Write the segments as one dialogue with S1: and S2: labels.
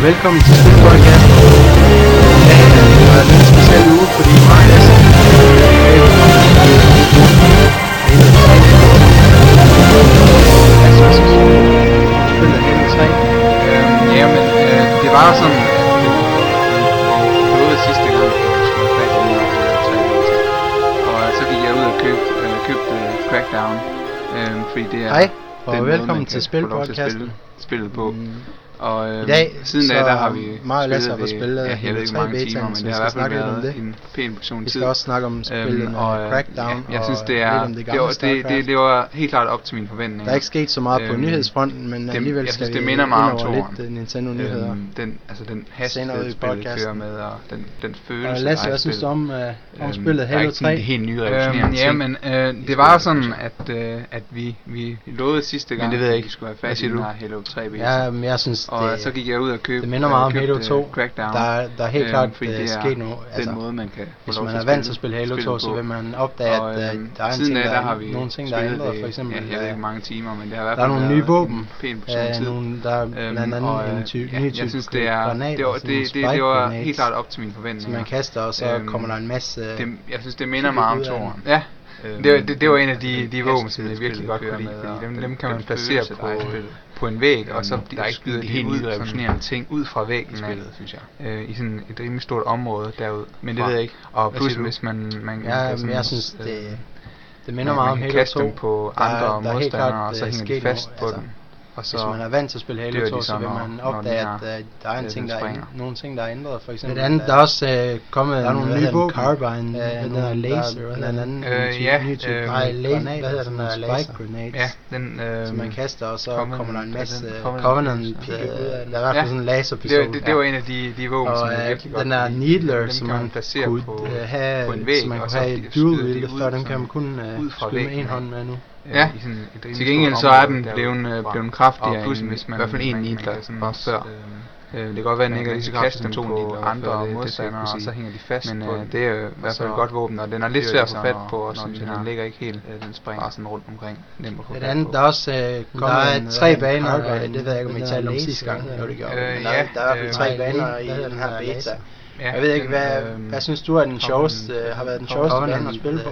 S1: velkommen til Spilpodcast. Det var en lidt speciel uge, fordi mig og Lasse det var sådan, at vi lovede sidste gang, at vi skulle have fat i og så gik jeg ud og købte Crackdown, fordi det er
S2: Hej, og
S1: den
S2: velkommen
S1: måde,
S2: til Spilpodcasten.
S1: Spillet på. Og
S2: I dag,
S1: siden da, der har vi
S2: meget Lasse har fået spillet
S1: jeg ved ikke mange timer, men det har i hvert fald været en pæn portion tid.
S2: Vi skal også snakke om spillet Crackdown,
S1: jeg synes det var helt klart op til mine forventninger.
S2: Der er ikke sket så meget på nyhedsfronten, men alligevel skal vi
S1: det minder meget om
S2: lidt Nintendo-nyheder.
S1: Den hastighed spillet kører med, og den følelse.
S2: Og Lasse, hvad synes du om spillet Halo 3?
S1: Det er helt nye revolutionerende ting. Men det var sådan, at vi lovede sidste gang, at vi skulle have fat i den her Halo 3 beta.
S2: Ja, men jeg synes,
S1: og så gik jeg ud og købte.
S2: Det minder meget om Halo 2.
S1: Crackdown.
S2: Der er helt klart sket noget.
S1: Den måde man kan.
S2: Hvis man er vant til at spille Halo 2, så vil man opdage, at der er nogle ting, der er ændret. For eksempel,
S1: jeg ved ikke mange timer, men det har i hvert
S2: fald der er nogle nye våben.
S1: Der
S2: er blandt andet en ny type granat.
S1: Det var helt klart op til mine forventninger.
S2: Som man kaster, og så kommer der en masse.
S1: Jeg synes, det minder meget om toren. Ja. Det var en af de våben, som jeg virkelig godt kunne lide. Dem kan man placere på en væg, og så der er ikke givet helt nye revolutionerende ting ud fra væggen spillet, synes jeg. I sådan et rimelig stort område derud. Men det ved jeg ikke. Og plus hvis man
S2: men jeg synes det minder meget om Halo 2.
S1: Kaste dem på andre modstandere, og så hænger de fast på den. Og så
S2: hvis man er vant til at spille Halo 2, så vil man opdage, at der er nogle ting, der er ændret. For eksempel det andet, der er også kommet nogle nye våben. Carbine, den der laser, blandt andet ny type granat. Hvad hedder den der laser?
S1: Ja, den
S2: som man kaster, og så kommer der en masse Covenant. Der er i hvert fald sådan en laserpistol.
S1: Det var en af de våben, som jeg virkelig godt
S2: kunne lide. Den der Needler, som man kunne have i dual wield, før den kan man kun skyde med en hånd med nu.
S1: Ja, til gengæld så er den blevet kraftigere end i hvert fald en needler var før. Det kan godt være, at den ikke er lige så kraftig som på andre modstandere, og så hænger de fast, men det er i hvert fald et godt våben, og den er lidt svær at få fat på, og den ligger ikke helt, den springer sådan rundt omkring, nemt at få fat på.
S2: Der er også kommet 3 baner, det ved jeg ikke, om I talte om sidste gang, der er i hvert fald 3 baner i den her beta. Jeg ved ikke, hvad synes du er den sjoveste, har været den sjoveste bane at spille på?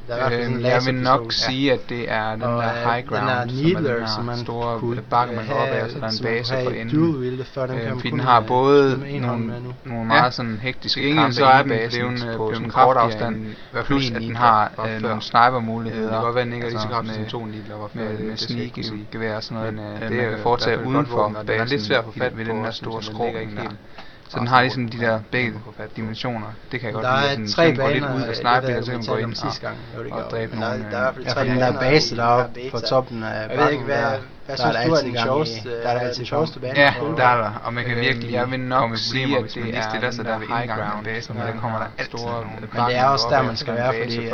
S1: Jeg vil nok sige, at det er den der high ground, som er den store bakke, man går op af, og så der er en base på enden. Fordi den har både nogle meget sådan hektiske kampe så er den blevet en kort afstand, plus at den har nogle sniper-muligheder. Det kan godt være, at den ikke er lige så kraftig som 2 needler med sneak-gevær og sådan noget. Det er fortsat udenfor, den er lidt svært at få fat ved den der store skrog. Så den har ligesom de der begge dimensioner. Det kan jeg godt lide.
S2: Der er 3 baner,
S1: lidt ud af sniper, så kan man gå ind og dræbe nogle.
S2: Der er i hvert fald 3 den der base deroppe på toppen af bakken. Jeg ved ikke, hvad synes du er den sjoveste? Der er altid sjoveste bane.
S1: Ja, der er der. Og man kan virkelig, jeg vil nok sige, at det er den der ved indgangen af basen, men der kommer der altid nogle.
S2: Men det er også der, man skal være, fordi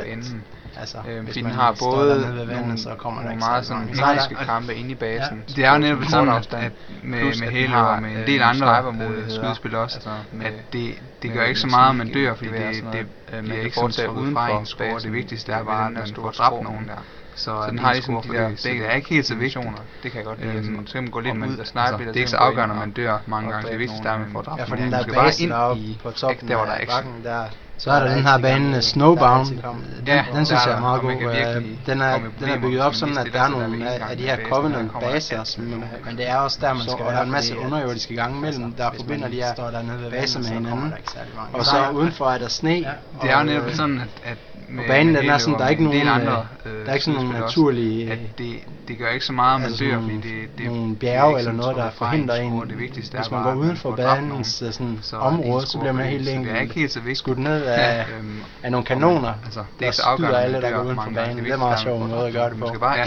S1: fordi den har både nogle meget sådan hektiske kampe inde i basen. Det er jo netop sådan, at med Halo og med en del andre skydespil også, at det gør ikke så meget, at man dør, fordi det bliver ikke fortsat udenfor. Det vigtigste er bare, at man får dræbt nogen der. Så den har ligesom de der begge, der er ikke helt så vigtigt. Det kan jeg godt lide. Så kan man gå lidt ud og snipe. Det er ikke så afgørende, når man dør mange gange. Det vigtigste er, at man får dræbt nogen.
S2: Ja, for den der base deroppe på toppen af bakken der. Så er der den her bane Snowbound. Den synes jeg er meget god. Den er bygget op sådan, at der er nogle af de her Covenant baser, men det er også der, man skal være en masse underjordiske gange mellem, der forbinder de her baser med hinanden. Og så udenfor er der sne.
S1: Det er jo netop sådan, at
S2: og banen den er sådan, der er ikke nogen, der er ikke sådan nogle naturlige,
S1: det gør ikke så meget, man dør, fordi det
S2: nogle bjerge eller noget, der forhindrer en. Hvis man går uden for banens område, så bliver man helt enkelt skudt ned af nogle kanoner, der skyder alle, der går uden for banen. Det er meget sjov måde at gøre det på.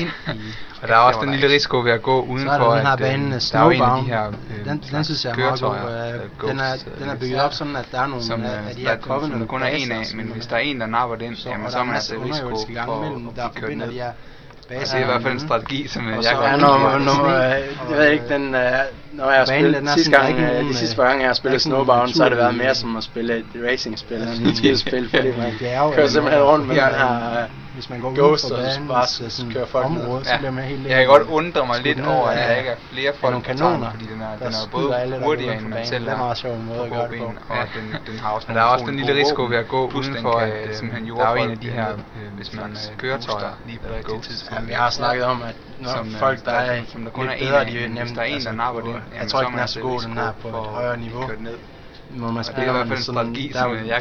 S1: Og der er også den lille risiko ved at gå udenfor,
S2: at den her bane Snowbound, den synes jeg er meget god. Den er bygget op sådan, at der er nogle af de her Covenant,
S1: som kun er en af, men hvis der er en, der napper den, jamen så er man altså risiko for at blive kørt ned. Det er i hvert fald en strategi, som jeg
S2: jeg ved ikke,
S3: når jeg har spillet de sidste par gange jeg har spillet Snowbound, så har det været mere som at spille et racingspil end et skidespil, fordi man kører simpelthen rundt med den her
S2: hvis man går
S3: Ghost og bare kører folk
S2: område, så bliver man helt
S1: jeg kan godt undre mig lidt over, at der ikke er flere folk på tagen, fordi den er både hurtigere end man selv er.
S2: Det er meget sjov måde at gøre det på.
S1: Og den har også, men der er også den lille risiko ved at gå uden for, at simpelthen der er jo en af de her, hvis man køretøjer lige på det Ghost.
S3: Vi har snakket om, at når folk, der er lidt bedre, de er nemt,
S1: der er en, der napper det.
S3: Jeg tror ikke, den er så god, den her på et højere niveau.
S2: Når man spiller
S1: i hvert fald en strategi,
S3: som jeg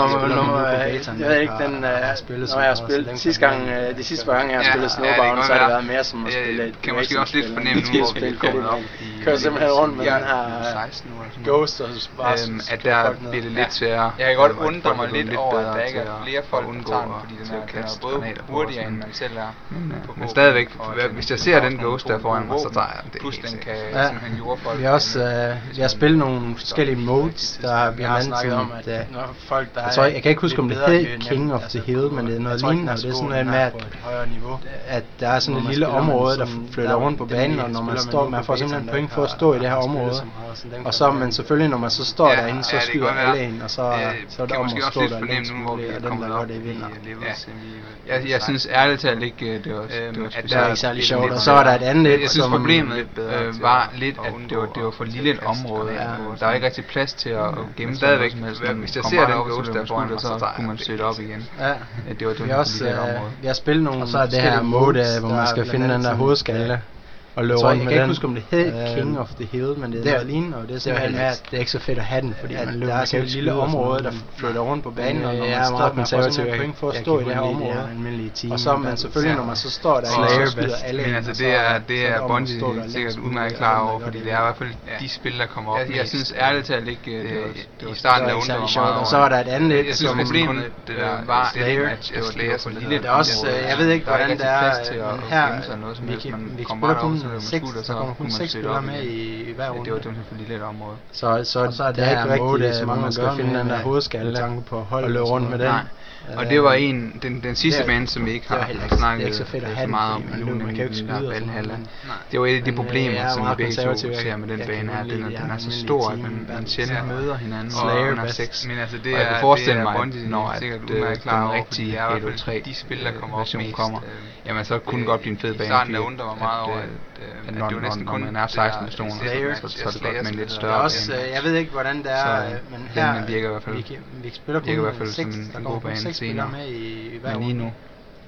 S3: ved ikke, den når jeg har spillet sidste gang, de sidste par gange jeg har spillet Snowbound, så har det været mere som at spille et
S1: kan måske også lidt fornemme nu, hvor vi er kommet op
S3: i kører simpelthen rundt med den her Ghost og bare
S1: at der bliver det lidt sværere. Jeg kan godt undre mig lidt over, at der ikke er flere folk på tagen, fordi den er både hurtigere end man selv er. Men stadigvæk, hvis jeg ser den Ghost der foran mig, så tager jeg det. Plus den kan simpelthen jordfolk.
S2: Vi har spillet nogle forskellige modes. Vi har snakket om, at
S3: folk, der
S2: jeg kan ikke huske, om det hed King of the Hill, men det er noget lignende, og det er sådan noget med, at der er sådan et lille område, der flytter rundt på banen, og når man står, man får simpelthen point for at stå i det her område, og så, men selvfølgelig, når man så står derinde, så skyder alle en, og så er det om at stå der længst muligt, og den der gør det vinder.
S1: Jeg synes ærligt talt ikke, det var
S2: ikke særlig sjovt, og så var der et andet.
S1: Jeg synes problemet var lidt, at det var for lille et område, der var ikke rigtig plads til at gemme stadigvæk. Hvis jeg ser den Ghost der foran dig, så kunne man søge op igen.
S2: Ja, det var vi har spillet nogle, og så er det her mode, hvor man skal finde den der hovedskalle. Og løbe rundt med den. Jeg kan ikke huske, om det hed King of the Hill, men det er lignende, og det er simpelthen at det er ikke så fedt at have den, fordi man løber. Der er sådan et lille område, der flytter rundt på banen, og når man står, man får sådan en point for at stå i det her område. Og så man selvfølgelig, når man så står der, så skyder alle.
S1: Men altså, det er Bungie sikkert udmærket klar over, fordi det er i hvert fald de spil, der kommer op. Jeg synes ærligt talt ikke, i starten der undrer mig meget over.
S2: Og så var der et andet,
S1: jeg synes problemet var Slayer som lille.
S2: Der er også, jeg ved ikke, hvordan det er, her, vi spiller kun 6, så kommer kun 6 spillere med i hver runde.
S1: Det var simpelthen for lille et område.
S2: Så det er ikke rigtig så mange, man skal finde den der hovedskalle og løbe rundt med den.
S1: Og det var den sidste bane, som vi ikke har snakket så meget om nu, nemlig Valhalla. Det var et af de problemer, som vi begge to ser med den bane her. Den er så stor, at man sjældent møder hinanden, og den er 6. Og jeg kan forestille mig, at når den rigtige Halo 3 version kommer, jamen så kunne det godt blive en fed bane.
S3: Starten der undrer mig meget over,
S1: at det var næsten kun, når man er 16 personer, så er det godt med en lidt større
S2: bane. Jeg ved ikke, hvordan det er, men her
S1: den virker i hvert fald,
S2: vi spiller kun 6, der kommer kun 6 spillere med i hver runde.
S1: Men lige nu,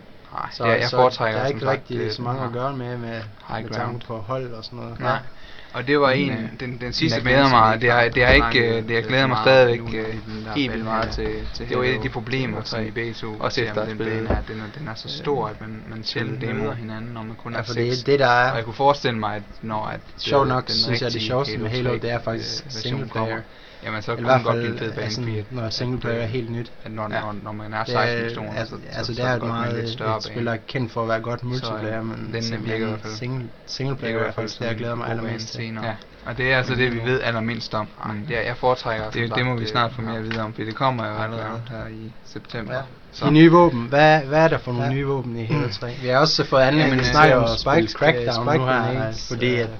S1: jeg foretrækker
S2: der er ikke rigtig så mange at gøre med tanke på hold og sådan noget.
S1: Nej. Og det var den sidste glæder mig. Det glæder mig stadigvæk helt vildt meget til. Det var et af de problemer, som vi begge to også efter at spille her. Den er så stor, at man sjældent møder hinanden, når man kun er 6.
S2: Det der er.
S1: Og jeg kunne forestille mig, at når
S2: sjovt nok synes jeg, det sjoveste med Halo, det er faktisk single player.
S1: Jamen så kunne det godt blive en fed bane,
S2: når single player er helt nyt.
S1: Når man er 16 personer,
S2: altså det er et meget et spiller kendt for at være godt multiplayer, men
S1: den virker i hvert fald
S2: single player i hvert fald, det jeg glæder mig allermest til.
S1: Ja, og det er altså det vi ved allermindst om. Men jeg foretrækker det må vi snart få mere at vide om, for det kommer jo allerede her i september.
S2: De nye våben, hvad er der for nogle nye våben i Halo 3? Vi har også fået anledning til at snakke om Spike Crackdown nu her, fordi at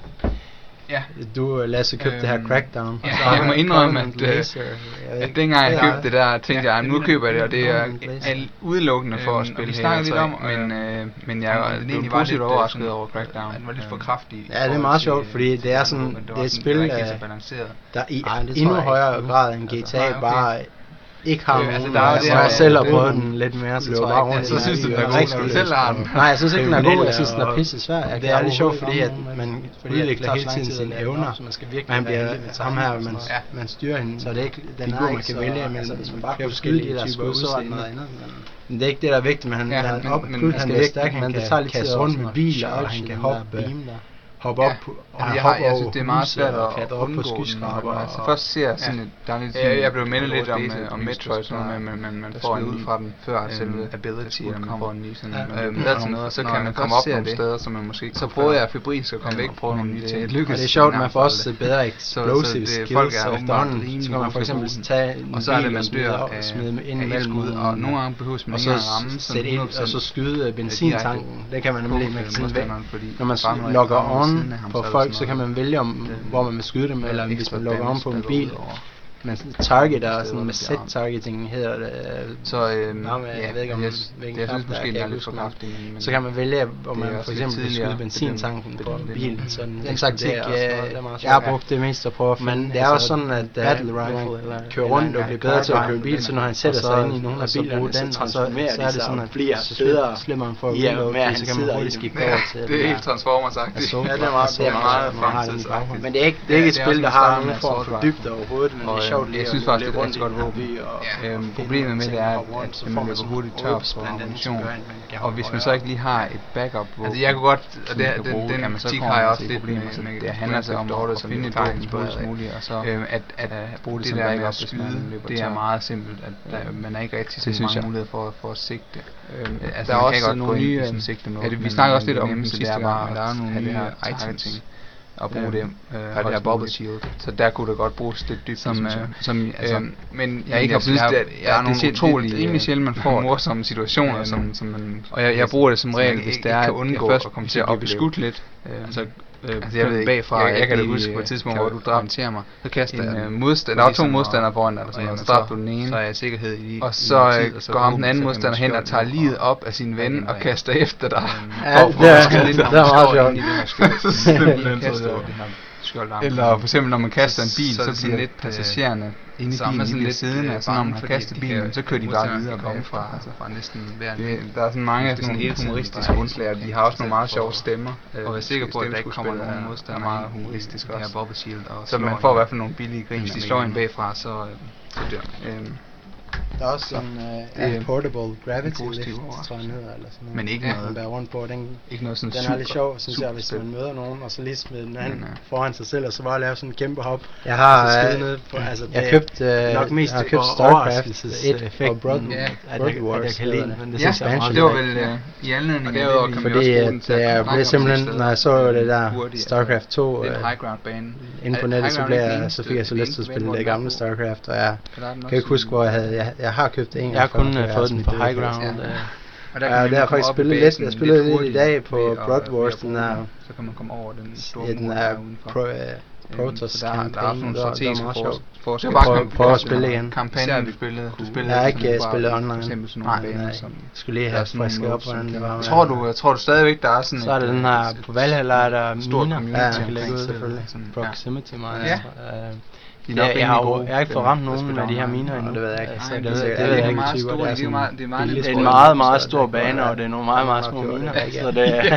S2: du, Lasse, købte det her Crackdown.
S1: Ja, jeg må indrømme, at dengang jeg købte det der, tænkte jeg, nu køber jeg det, og det er udelukkende for at spille Halo 3. Men jeg blev positivt overrasket over Crackdown. Den var lidt for kraftig.
S2: Ja, det er meget sjovt, fordi det er sådan, det er et spil, der i endnu højere grad end GTA bare ikke har nogen, så jeg selv har prøvet den lidt mere, så tror jeg bare rundt.
S1: Så synes du, den er god, du selv har den?
S2: Nej, jeg synes ikke, den er god, jeg synes, den er pisse svær. Det er lidt sjovt, fordi at man udvikler hele tiden sine evner. Man bliver ham her, man styrer hende, så det er ikke den her, man kan vælge imellem flere forskellige typer udseende. Men det er ikke det, der er vigtigt, men han er stærk, han kan kaste rundt med biler, og han kan hoppe op
S1: og jeg synes det er meget svært at klatre op på skyskraber. Altså først ser jeg sådan der er lidt jeg blev mindet lidt om Metroid sådan noget med man får en ud fra den før selve ability eller man får en ny sådan noget og så kan man komme op nogle steder som man måske så prøver jeg febrilsk at komme væk og prøve nogle nye ting.
S2: Det er sjovt, man får også bedre explosive skills efterhånden, så kan man for eksempel tage en bil og smide ind imellem
S1: og nogle gange behøves man ikke at ramme
S2: sætte ind og så skyde benzintanken. Det kan man nemlig med sådan væk når man logger on on på folk, så kan man vælge om, hvor man vil skyde dem, eller hvis man logger om på en bil. Men targeter, sådan med set targeting hedder det.
S1: Så
S2: jeg ved ikke om hvilken knap der kan jeg huske. Så kan man vælge, om man for eksempel vil skyde benzintanken på en bil. Så den taktik, jeg har brugt det mest at prøve. Men det er jo sådan, at man kører rundt og bliver bedre til at køre bil, så når han sætter sig ind i nogle af bilerne, så er det sådan, at
S3: bliver
S2: slipper man for at reload, så kan man hurtigt skifte over til.
S1: Det er helt Transformers-agtigt.
S3: Ja, det er meget fremtidsagtigt. Men det er ikke et spil, der har nogen form for dybde overhovedet, men det er sjovt lige
S1: jeg synes faktisk, det er et godt våben. Problemet med det er, at man løber hurtigt tør for ammunition. Og hvis man så ikke lige har et backup våben,
S3: altså jeg kunne godt, og den
S1: kritik har jeg også lidt med, det handler sig om at finde et våben hurtigst muligt, og så at bruge det som backup, hvis man løber tør. Det er meget simpelt, at man er ikke rigtig så mange muligheder for at sigte.
S2: Der er også nogle nye,
S1: vi snakker også lidt om den sidste gang, men der er nogle nye items at bruge det her bubble shield, så der kunne det godt bruges lidt dybt, men jeg ikke har lyst til, at der er nogle utrolige, rimelig sjældent man får morsomme situationer, som man, og jeg bruger det som regel, hvis det er, at jeg først kommer til at blive beskudt lidt, jeg ved bagfra, jeg kan da huske på et tidspunkt, hvor du dræbte mig, så kaster jeg modstander, der var 2 modstandere foran dig, så dræbte du den ene, så er jeg sikkerhed i, og så går ham den anden modstander hen og tager livet op af sin ven og kaster efter dig.
S2: Ja, det er meget sjovt.
S1: Eller for eksempel når man kaster en bil, så bliver lidt passagererne inde i bilen lidt siddende, og så når man har kastet bilen, så kører de bare videre bagfra. Fra næsten hver. Der er sådan mange sådan humoristiske indslag, de har også nogle meget sjove stemmer. Og jeg er sikker på, at der ikke kommer nogen modstander meget humoristisk også. Så man får i hvert fald nogle billige grin. Hvis de slår en bagfra, så dør.
S2: Der er også sådan portable gravity lift, tror jeg hedder, eller sådan noget.
S1: Men ikke noget.
S2: Man bærer rundt på, den
S1: er
S2: lidt sjov, synes jeg, hvis man møder nogen, og så lige smide den anden foran sig selv, og så bare lave sådan en kæmpe hop. Jeg har købt StarCraft 1 og Broad Wars,
S1: jeg kan lide, men det synes jeg det var vel i anledning derudover kan vi også bruge den til
S2: jeg blev simpelthen, når jeg så det der StarCraft 2 inde på nettet, så fik jeg så lyst til at spille det gamle StarCraft, og jeg kan ikke huske, hvor jeg har købt en.
S3: Jeg har kun fået den på High Ground.
S2: Og der har faktisk spillet lidt. Jeg spillede lidt i dag på Broad Wars, den der.
S1: Så kan man komme over den store
S2: mur. Den der Protoss campaign.
S1: Der er nogle strategiske
S2: forskelle. Jeg prøver at spille igen.
S1: Kampagnen du spillede.
S2: Jeg har ikke spillet online. Nej, jeg skulle lige have frisket op, hvordan det var.
S1: Tror du stadigvæk, der er sådan
S2: så er det den her på Valhalla, der er miner, der kan lægge ud, selvfølgelig. Proximity miner. Jeg har ikke fået ramt nogen af de her miner endnu. Det ved jeg ikke. Det ved jeg ikke typer.
S3: Det er en meget, meget stor bane, og det er nogle meget, meget små miner. Så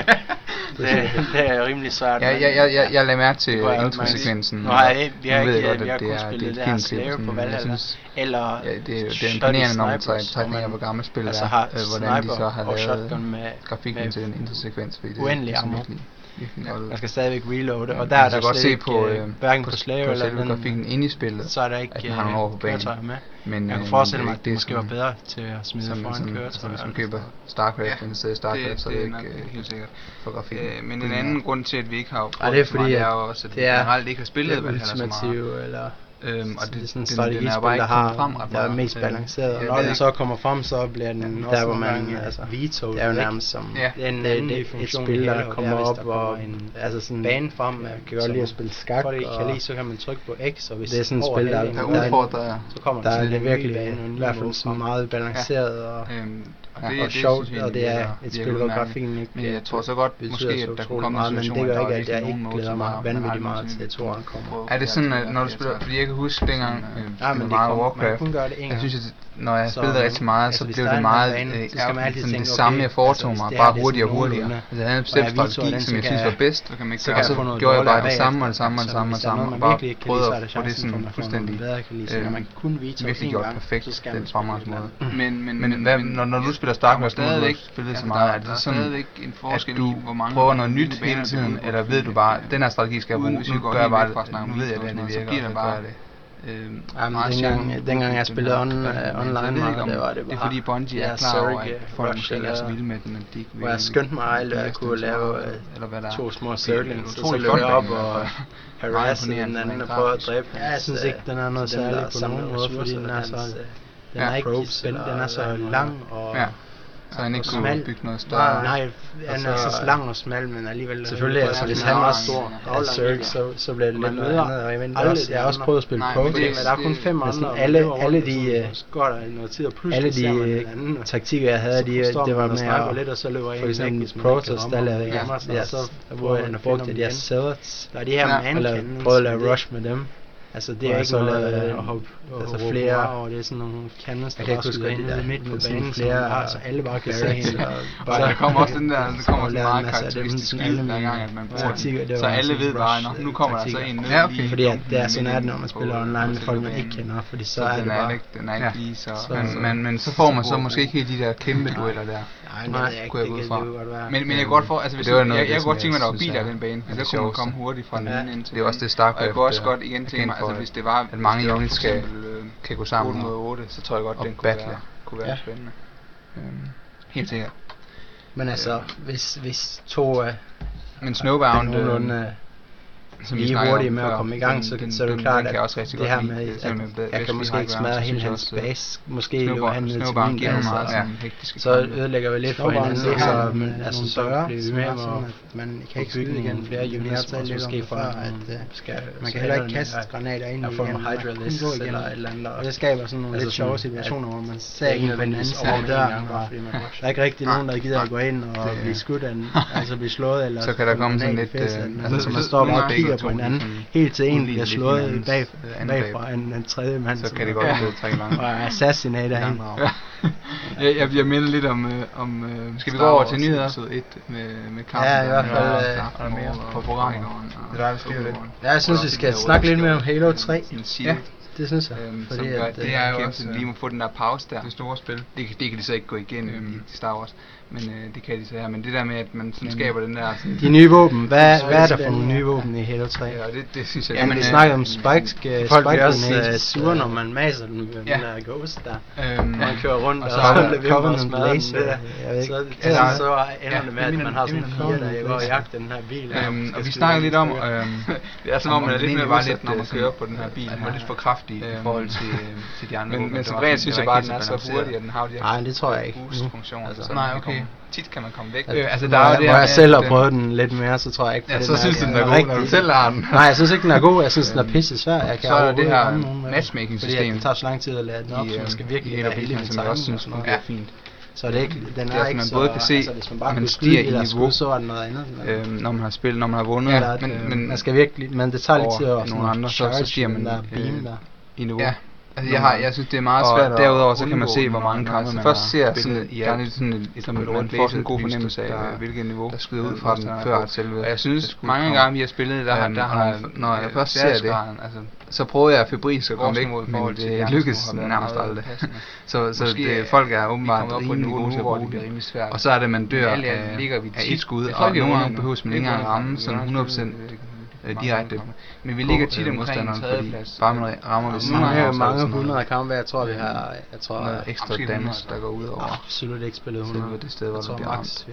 S3: det er rimelig svært.
S1: Jeg lader mærke til introsekvensen.
S3: Jeg har kun spillet det her Slayer på Valhalla. Eller
S1: det er imponerende, når man tager ned på gamle spil, hvordan de så har lavet grafikken til en introsekvens.
S3: Uendelig ammo. Man skal stadigvæk reloade, og der er der
S1: godt se på
S3: hverken på Slayer eller
S1: den grafikken inde i spillet,
S3: så er der ikke køretøjer med. Men jeg kan forestille mig, at det måske var bedre til at smide foran køretøjer.
S1: Hvis man køber StarCraft, så er det ikke helt sikkert for grafikken. Men en anden grund til, at vi ikke har
S2: prøvet så meget,
S1: er jo også, at vi generelt ikke har spillet
S2: Valhalla så meget. Eller
S1: og det er sådan
S2: et strategispil, der er mest balanceret, og når den så kommer frem, så bliver den der, hvor man veto. Det er jo nærmest som et spil, der kommer op, og altså sådan en bane frem, kan godt lide at spille skak, og så kan man trykke på X, og hvis det er sådan et spil, der udfordrer, så er det virkelig i hvert fald så meget balanceret og sjovt, og det er et spil, hvor grafikken ikke
S1: men jeg tror så godt måske, at der kunne komme en situation,
S2: men det gør ikke, at jeg ikke glæder mig vanvittigt meget til, at toren kommer.
S1: Er det sådan, at når du spiller, fordi jeg kan huske dengang, spillede meget Warcraft, jeg synes, at når jeg spillede rigtig meget, så blev det meget det samme, jeg foretog mig, bare hurtigere og hurtigere. Jeg havde en bestemt strategi, som jeg synes var bedst, og så gjorde jeg bare det samme og det samme, og bare prøvede at få det sådan fuldstændig virkelig gjort perfekt, den fremgangsmåde. Men når du spiller StarCraft, du har spillet så meget, er det sådan, at du prøver noget nyt hele tiden, eller ved du bare, den her strategi skal jeg bruge, nu gør jeg bare det, nu ved jeg, at det virker, og så gør jeg det.
S2: Dengang jeg spillede online, var det
S1: fordi Bungie er klar over, at folk måske ikke er så vilde med den, at de ikke vil.
S2: Hvor jeg skyndte mig aldrig, at jeg kunne lave 2 små circlings, så løb jeg op og harasse den anden og prøve at dræbe. Jeg synes ikke, den er noget særligt på nogen måde, fordi den er så... Den er ikke spændende, den er så lang, og
S1: Så han ikke kunne bygge noget større.
S2: Nej, han er så lang og smal, men alligevel...
S3: Selvfølgelig, altså hvis han var stor, så bliver det lidt noget andet. Jeg har også prøvet at spille Pro, men
S2: der er kun 5 andre.
S3: Alle de taktikker, jeg havde, det var med at for eksempel Protoss, der lavede jeg, hvor jeg brugte de her Zealots, eller prøvede at lave rush med dem. Altså det er ikke noget at hoppe flere
S2: og det er sådan nogle cannons,
S3: der bare skyder ind i midt på banen,
S2: flere, så alle bare kan se hende.
S1: Så der kommer også den der, det kommer sådan meget karakteristisk lyd hver gang, at man bruger den. Så alle ved bare, nu kommer der så en ned.
S2: Ja, okay. Fordi det er sådan, at når man spiller online med folk, man ikke kender, fordi så er det bare...
S1: Den er ikke lige så... Men så får man så måske ikke helt de der kæmpe dueller der.
S2: Nej,
S1: kunne jeg gå ud fra. Men jeg kan godt for, altså hvis jeg kunne godt tænke mig, at der var biler af den bane, så kunne man komme hurtigt fra den ene ind til. Det er også det StarCraft. Og jeg kunne også godt igen tænke mig, altså hvis det var, at mange units kan gå sammen 8 mod 8, så tror jeg godt, den kunne være spændende. Helt sikkert.
S2: Men altså, hvis to
S1: men Snowbound
S2: som lige hurtigt med at komme i gang, så er det klart, at det her med, at jeg kan måske ikke smadre hele hans base, måske løber han ned til min base, så ødelægger vi lidt for hinanden, så bliver vi mere sådan, at man kan ikke bygge igen flere units, måske for at man kan heller ikke kaste granater ind i en Hydralisk eller et eller andet, og det skaber sådan nogle lidt sjove situationer, hvor man ser en på den anden side af døren, og der er ikke rigtig nogen, der gider at gå ind og blive skudt, altså blive slået, eller
S1: så kan der komme sådan lidt,
S2: så man står bare og kigger på hinanden, helt til en bliver slået bagfra en tredje mand,
S1: så kan det godt blive trække langt.
S2: Og assassinator hende.
S1: Jeg bliver mindet lidt om skal vi gå over til nyheder? Med kampen.
S2: Ja, i hvert fald
S1: mere på programmet.
S3: Det er der, vi skal det.
S2: Ja, jeg synes, vi skal snakke lidt mere om Halo 3.
S1: Ja.
S2: Det synes jeg.
S1: Fordi det er jo også lige må få den der pause der. Det store spil. Det kan de så ikke gå igennem i Star Wars. Men det kan de så her. Men det der med, at man sådan skaber den der... Sådan
S2: de nye våben. Hvad er der for nogle nye våben i Halo 3?
S1: Ja, det synes jeg...
S2: Ja, men vi snakker om Spikes. Folk bliver også sure, når man maser den med den der Ghost der. Man kører rundt, og så bliver Covenant Blaze. Så ender det med, at man har sådan 4, der går og jagter den her bil.
S1: Og vi snakker lidt om... Det er som om, man er lidt mere lidt, når man kører på den her bil. Den er lidt for kraftig i forhold til de andre våben. Men som regel synes jeg bare, at den er så hurtig, at den har de her...
S2: Nej, det tror jeg ikke.
S1: Boost-funktioner. Nej, okay. Tit kan man komme væk.
S2: Altså der er det hvor jeg selv har prøvet den lidt mere, så tror jeg ikke.
S1: Ja, så synes du den er god, når du selv har den.
S2: Nej, jeg synes ikke den er god. Jeg synes den er pisse svær. Jeg kan
S1: så er det her matchmaking-system.
S2: Det tager så lang tid at lade den op, så man skal virkelig være heldig med
S1: som jeg også synes fungerer fint.
S2: Så det er ikke, den er ikke så,
S1: både kan se,
S2: altså, hvis man bare
S1: man stiger i niveau,
S2: så er det noget andet.
S1: Når man har spillet, når man har vundet.
S2: Ja, men man skal virkelig, men det tager lidt tid at
S1: nogle andre, så stiger man
S2: der beam der
S1: i niveau. Ja. Altså jeg synes det er meget svært, og derudover så kan man se hvor mange kampe man først ser sådan man får sådan en god fornemmelse af hvilket niveau der skyder ud fra den før at selve. Og jeg synes mange gange vi har spillet der har når jeg først ser det, altså så prøver jeg febrilsk at komme væk, men det lykkes nærmest aldrig. Så folk er åbenbart rimelig gode til at bruge det, og så er det man dør af et skud, og nogle gange behøves man ikke engang ramme sådan 100% direkte. Men vi ligger tit omkring en tredjeplads. Bare man rammer ved siden
S2: af. Mange 100 kampe, jeg tror vi har
S1: noget ekstra dans, der går ud over.
S2: Absolut ikke spillet 100.
S1: Det sted, hvor der bliver ramt.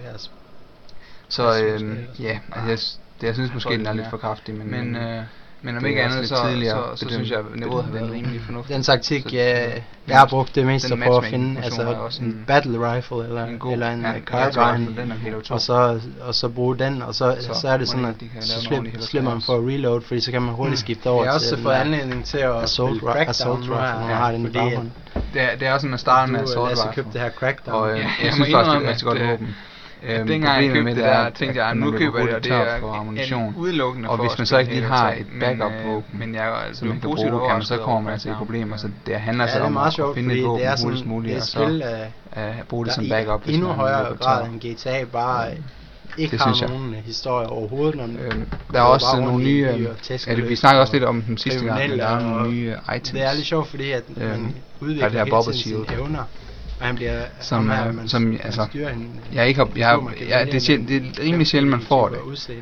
S1: Så ja, jeg synes måske den er lidt for kraftig, men om ikke andet, så synes jeg, at niveauet har været rimelig fornuftigt.
S2: Den taktik, jeg har brugt det mest for at finde en battle rifle eller en carbine, og så bruge den, og så er det sådan, at så slipper man for at reload, fordi så kan man hurtigt skifte over til...
S3: Jeg har også fået anledning til at
S2: assault rifle, når man har den i baghånden.
S1: Det er også, at man starter med assault rifle.
S2: Jeg købte det her crackdown.
S1: Og jeg synes faktisk, det er et rigtig godt våben. Dengang jeg købte det der, tænkte jeg, nu køber jeg det, og det er udelukkende for. Og hvis man så ikke lige har et backup-våben, men jeg altså man kan bruge, så kommer man altså i problemer. Så det handler så om at finde et våben hurtigst muligt, og så bruge det som backup.
S2: I endnu højere grad end GTA bare ikke har nogen historie overhovedet.
S1: Der er også nogle nye, vi snakker også lidt om den sidste gang, der er nogle nye items.
S2: Det er lidt sjovt, fordi at man udvikler hele tiden sine evner. Og han bliver
S1: som altså jeg ikke har det er rimelig sjældent man får det.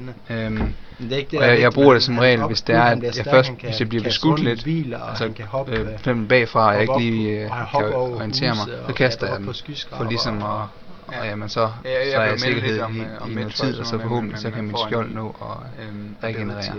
S1: Og jeg bruger det som regel hvis det er at jeg først hvis jeg bliver beskudt lidt, altså for bagfra og jeg ikke lige kan orientere mig, så kaster jeg den for ligesom og jamen så er jeg sikkerhed i noget tid, og så forhåbentlig så kan min skjold nå at regenerere.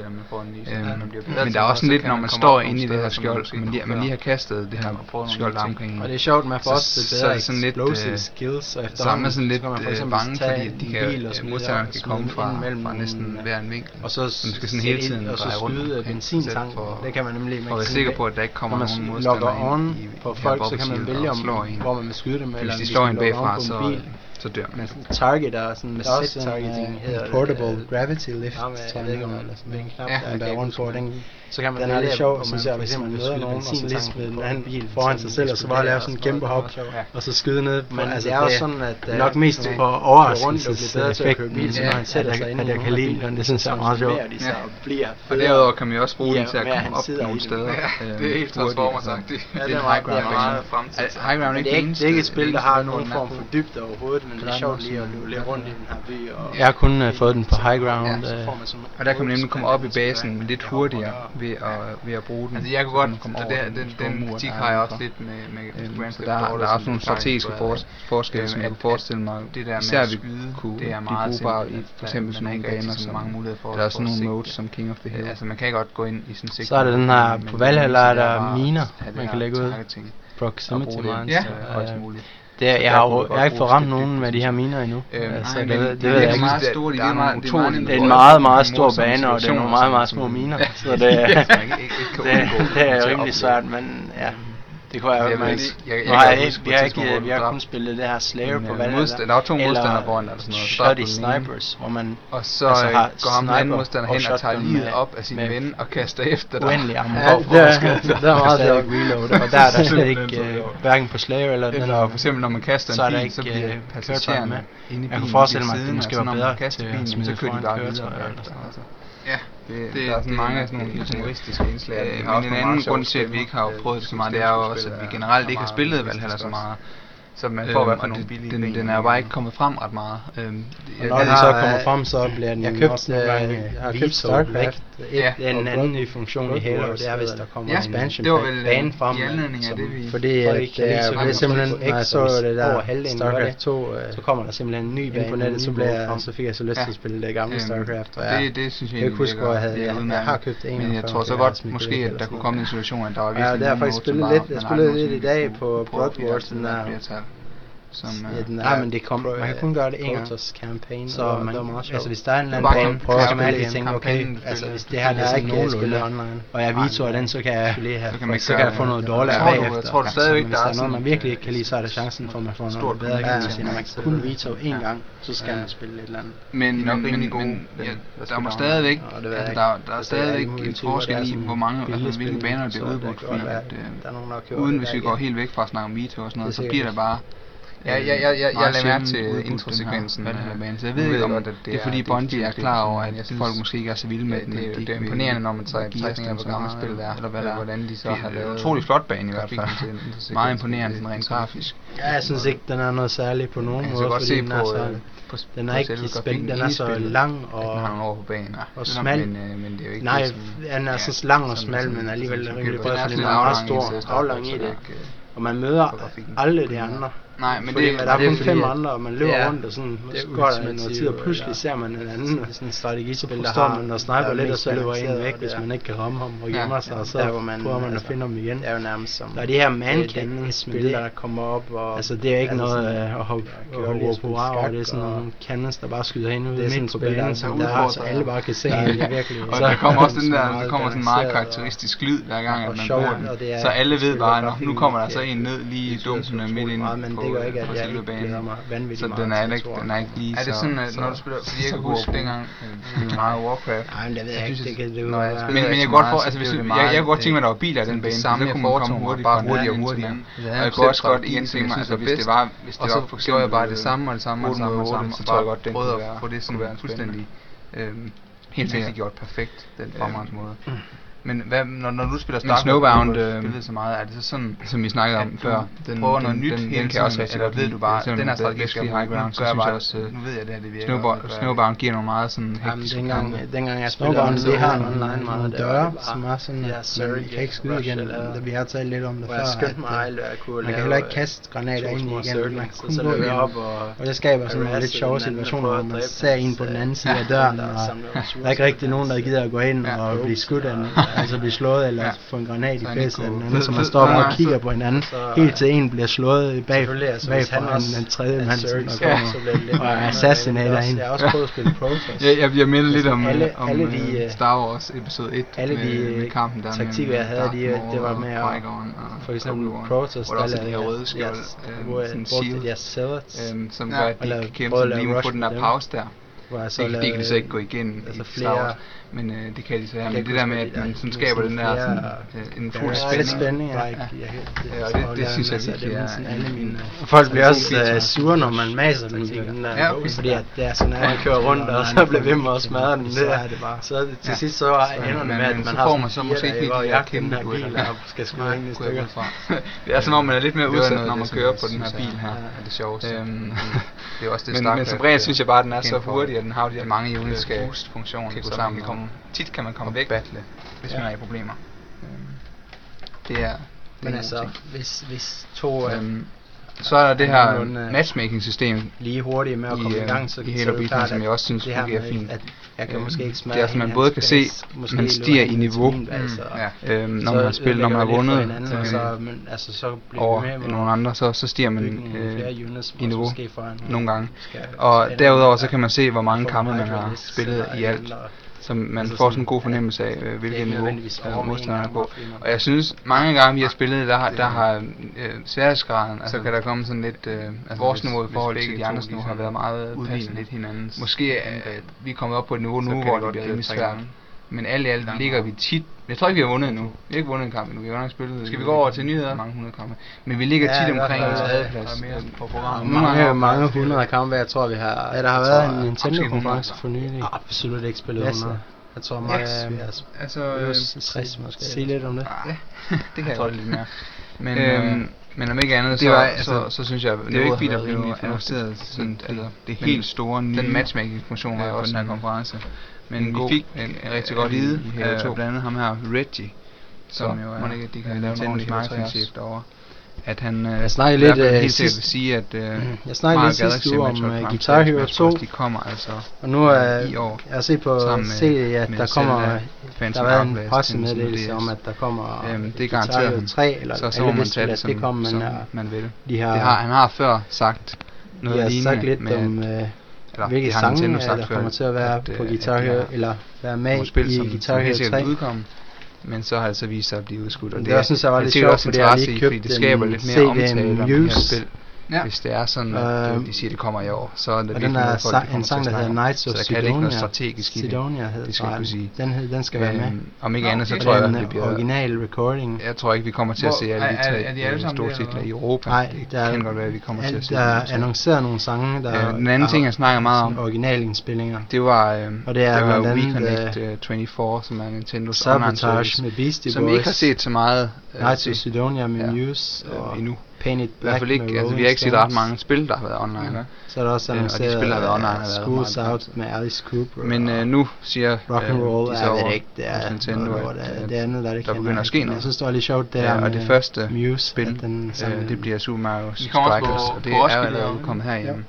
S1: Men der er også lidt, når man står inde i det her skjold, og man lige har kastet det her skjold omkring.
S2: Og det er sjovt, man får også bedre
S1: explosive skills, og så er man sådan lidt bange, fordi de modstanderne kan komme fra næsten hver en vinkel.
S2: Og så
S1: skal sådan hele tiden
S2: dreje rundt benzintank. Det kan man nemlig
S1: og være sikker på, at der ikke kommer nogen modstandere
S2: ind på folk, så kan man vælge, hvor man vil skyde dem, eller
S1: hvis de slår en bagfra, så dør man.
S2: Target er sådan med set targeting,
S3: portable gravity lift,
S2: jeg ved ikke om eller sådan en knap, der er rundt på den. Så kan man den er lidt sjov, synes jeg, hvis man møder nogen, og så lige smide en anden bil foran sig selv, og så bare lave sådan en kæmpe hop, og så skyde ned.
S3: Men altså, det er jo sådan, at nok mest for overraskelseseffekten, når han sætter sig ind, at jeg kan lide den, det synes jeg er meget sjovt.
S1: Og derudover kan man jo også bruge den til at komme op nogle steder. Det er helt transformersagtigt.
S2: Det er meget fremtid.
S1: High Ground
S2: det er ikke et spil, der har nogen form for dybde overhovedet, men det er sjovt lige at løbe lidt rundt i den her by.
S3: Jeg har kun fået den på High Ground.
S1: Og der kan man nemlig komme op i basen lidt hurtigere ved at bruge den. Altså jeg kunne godt komme over den kritik har jeg også lidt med Grand Theft Auto. Der er også nogle strategiske forskelle, som jeg kunne forestille mig. Det der med at skyde, det er meget brugbart i for eksempel sådan nogle baner, så mange muligheder for. Der er også nogle modes som King of the Hill. Altså man kan godt gå ind i sådan en
S3: så er der den her på Valhalla, der er miner, man kan lægge ud. Proximity mines.
S1: Ja,
S3: jeg har ikke fået ramt nogen med de her miner endnu.
S1: Altså, det ved jeg ikke.
S3: Det er en meget, meget stor bane, og det er nogle meget, meget små miner. Så det er rimelig svært, men ja. Det kunne jeg jo vi har kun spillet det her Slayer på Valhalla.
S1: Der er 2 modstandere foran eller sådan noget.
S3: Shotty snipers, hvor man
S1: og så går ham den anden modstander hen og tager livet op af sin ven og kaster efter dig.
S3: Uendelig ammunition. Der er meget der reload, og der er der slet ikke hverken på Slayer eller den.
S1: Eller for eksempel når man kaster en bil, så bliver passagererne inde i bilen.
S3: Jeg kunne forestille mig, at det måske var bedre til at
S1: smide et køretøj. Ja, der er sådan mange af sådan nogle humoristiske indslag. Men en anden grund til, at vi ikke har prøvet det så meget, det er jo også, at vi generelt ikke har spillet Valhalla så meget. Så man får i hvert fald nogle billige den er jo bare ikke kommet frem ret meget.
S3: Når den så kommer frem, så bliver den jeg har købt StarCraft. En anden ny funktion i Halo, det er, hvis der kommer expansion bane frem. Fordi det er simpelthen, når jeg så det der StarCraft 2, så kommer der simpelthen en ny bane på nettet, så fik jeg så lyst til at spille det gamle StarCraft.
S1: Det synes jeg egentlig
S3: jeg har købt en.
S1: Men jeg tror så godt måske, at der kunne komme en situation, at der var
S3: virkelig
S1: nogen
S3: modstandere. Jeg spillede lidt i dag på Blood Wars, den der. Men det kommer. Man kan kun gøre det en gang.
S2: Campaign,
S3: så man, altså hvis der er en eller anden bane, prøver man altid tænke, okay, altså hvis det her er ikke nogenlunde online, og jeg vitoer den, så kan jeg få noget dårligere bagefter.
S1: Jeg tror stadigvæk,
S3: hvis der er noget, man virkelig ikke kan lide, så er der chancen for, at man får noget bedre. Når man kun vitoer en gang, så skal man spille et eller andet.
S1: Men der må stadigvæk, der er stadigvæk en forskel i, hvor mange, hvilke baner der bliver udbudt, fordi uden hvis vi går helt væk fra at snakke om vitoer og sådan noget, så bliver det bare. Jeg lader mærke til introsekvensen, så jeg ved ikke om det er fordi Bungie er klar over, at folk måske ikke er så vilde med den. Det er imponerende, når man tager i betragtning af, hvor gammelt spillet er, eller hvordan de så har lavet. Utrolig flot bane i hvert fald. Meget imponerende sådan rent grafisk.
S3: Ja, jeg synes ikke, den er noget særligt på nogen måde, fordi den er ikke spændende, den er så lang og smal. Nej, den er så lang og smal, men alligevel rimelig bred, fordi den er meget stor aflang i det. Og man møder aldrig de andre.
S1: Nej, men
S3: der er kun 5 andre, og man løber rundt og sådan, så går der noget tid, og pludselig ser man en anden sådan en strategispil, der har man og sniper lidt, og så løber en væk, hvis man ikke kan ramme ham og gemmer sig, og så prøver man at finde ham igen.
S2: Det er jo nærmest som
S3: der er de her man-cannon-spil, der kommer op, og altså det er ikke noget at hoppe på over, det er sådan nogle cannons, der bare skyder hen ud midt på banen, så alle bare kan se det virkelig.
S1: Og der kommer også den der, der kommer sådan en meget karakteristisk lyd hver gang, at man bruger den, så alle ved bare, at nu kommer der så en ned lige i dumpene midt ind på
S3: gør ikke, at jeg ikke glæder mig vanvittigt
S1: meget. Så den er ikke lige så. Er det sådan, at når du spiller, fordi jeg kan huske dengang meget Warcraft.
S3: Nej, men det ved jeg ikke, det kan det jo
S1: være. Men jeg kan godt for, altså hvis jeg kunne godt tænke mig, at der var biler i den bane, så kunne man komme hurtigere. Og jeg kunne også godt igen tænke mig, altså hvis det var for eksempel, jeg bare det samme og det samme, så tror jeg godt, den kunne være fuldstændig helt sikkert gjort perfekt, den fremragende måde. Men hvad, når du spiller Starcraft, Snowbound spillet så meget, er det så sådan, som vi snakkede om før, prøver noget nyt hele tiden, kan også være, eller ved du bare, den her strategi skal high ground, så synes jeg også, nu ved jeg det her, det virker. Snowbound giver nogle meget sådan hektisk.
S2: Dengang jeg spiller, vi har en online meget døre, som er sådan, man kan ikke skyde igen, vi har talt lidt om det før, man kan heller ikke kaste granater ind i igen, man kan kun gå ind, og det skaber sådan nogle lidt sjove situationer, hvor man ser en på den anden side af døren, og der er ikke rigtig nogen, der gider at gå ind og blive skudt af, altså blive slået eller få en granat i fæsset af den anden, så man står og kigger på hinanden, helt til en bliver slået bagfra den tredje mand, og assassinator en.
S3: Jeg har også prøvet at spille Protoss.
S1: Jeg minder lidt om Star Wars episode 1 med kampen der
S3: taktikker jeg havde, det var med at for eksempel Protoss,
S1: der lavede røde skjold, sådan shield, som gør at de kan kæmpe sig lige på den der pause der. Det kan de så ikke gå igennem i Star Wars, men det kan de så her. Men det der med, at man sådan skaber den der sådan, en fuld spænding, og det synes jeg virkelig er...
S2: Folk bliver også sure, når man maser den, fordi at det er sådan, at man kører rundt, og så bliver ved med at smadre den. Så til sidst så ender det med, at man har sådan 4 dage, hvor jeg kæmper den her bil, og skal skyde ind i stykker.
S1: Det er som om, man er lidt mere udsat, når man kører på den her bil her. Det er sjovt. Det er også det Starcraft. Men som regel synes jeg bare, at den er så hurtig, at den har de her mange units boost-funktioner, så man kan komme tit kan man komme væk, hvis man er i problemer. Det er
S2: men altså, hvis to...
S1: så er der det her matchmaking-system
S2: lige hurtigt med at komme i gang, så
S1: i Halo Beacon, som jeg også synes fungerer fint.
S2: Jeg kan måske ikke smage.
S1: Det er sådan, man både kan se, man stiger i niveau, når man har spillet, når man har vundet over nogle andre, så stiger man i niveau nogle gange. Og derudover så kan man se, hvor mange kampe man har spillet i alt. Så man får sådan en god fornemmelse af, hvilket niveau modstanderne er på. Og jeg synes, mange gange vi har spillet, der har sværhedsgraden, altså kan der komme sådan lidt, vores niveau i forhold til de andres niveau har været meget udlignet lidt hinandens. Måske vi er kommet op på et niveau nu, hvor det bliver rimelig svært. Men alt i alt ligger vi tit. Jeg tror ikke vi har vundet endnu. Vi har ikke vundet en kamp endnu. Vi har godt nok spillet. Skal vi gå over til nyheder? Mange 100 kampe. Men vi ligger tit omkring en tredjeplads på programmet.
S2: Mange 100 kampe, jeg tror vi har. Ja, der har været en Nintendo-konference for nylig. Absolut ikke spillet 100. Jeg tror meget, altså 60 måske. Sig lidt om det.
S1: Ja, det kan jeg godt lidt mere. Men om ikke andet, så synes jeg, det er jo ikke fordi, der bliver annonceret sådan, det helt store nye. Den matchmaking-funktion var på den her konference. Men vi fik en rigtig godt vide, blandt andet ham her, Reggie, som jo er, de kan lave en ordentlig marketingchef derovre. At han
S2: jeg snakkede lidt
S1: helt sikkert vil sige, at
S2: jeg snakkede lidt sidste uge om Guitar Hero 2,
S1: de kommer altså
S2: og nu i år. Jeg har set på CD, at der kommer, der var en pressemeddelelse om, at der kommer
S1: det er garanteret
S2: 3, eller
S1: så
S2: alle vidste, at det kommer,
S1: som man vil. Han har før sagt noget lignende med
S2: hvilke sange der kommer til at være på Guitar Hero, eller være med i Guitar Hero 3.
S1: Men så har det så vist sig at blive udskudt, og
S2: det synes jeg var lidt sjovt, fordi jeg lige købte
S1: det skaber lidt mere omtale om det her spil. Ja. Hvis det er sådan, at de siger, det kommer i år, så er det
S2: virkelig noget, folk kommer til at snakke om.
S1: Så der kan ikke noget strategisk i det. Det skal jeg sige.
S2: Den skal være med.
S1: Om ikke andet, så tror jeg, at det bliver
S2: original recording.
S1: Jeg tror ikke, vi kommer til at se alle de tre store titler i Europa.
S2: Nej, det
S1: kan godt være, at vi kommer til at se.
S2: Der er annonceret nogle sange, der
S1: den anden ting, jeg snakker meget om,
S2: originalindspillinger.
S1: Det var WeConnect 24, som er Nintendos
S2: Sabotage med Beastie Boys,
S1: som ikke har set så meget
S2: Nights of Sidonia med Muse
S1: endnu.
S2: Painted
S1: Black. I hvert fald ikke, altså vi har ikke set ret mange spil, der har været online.
S2: Så er der også annonceret,
S1: og de spil, der har været online,
S2: Schools Out med Alice Cooper.
S1: Men nu siger
S2: Rock'n'Roll,
S1: jeg
S2: ved ikke, det er
S1: Nintendo,
S2: det andet, der
S1: begynder at ske noget.
S2: Jeg synes, det var lidt sjovt, det der
S1: og det første
S2: Muse
S1: spil, det bliver Super Mario Strikers, og det er allerede kommet herhjemme.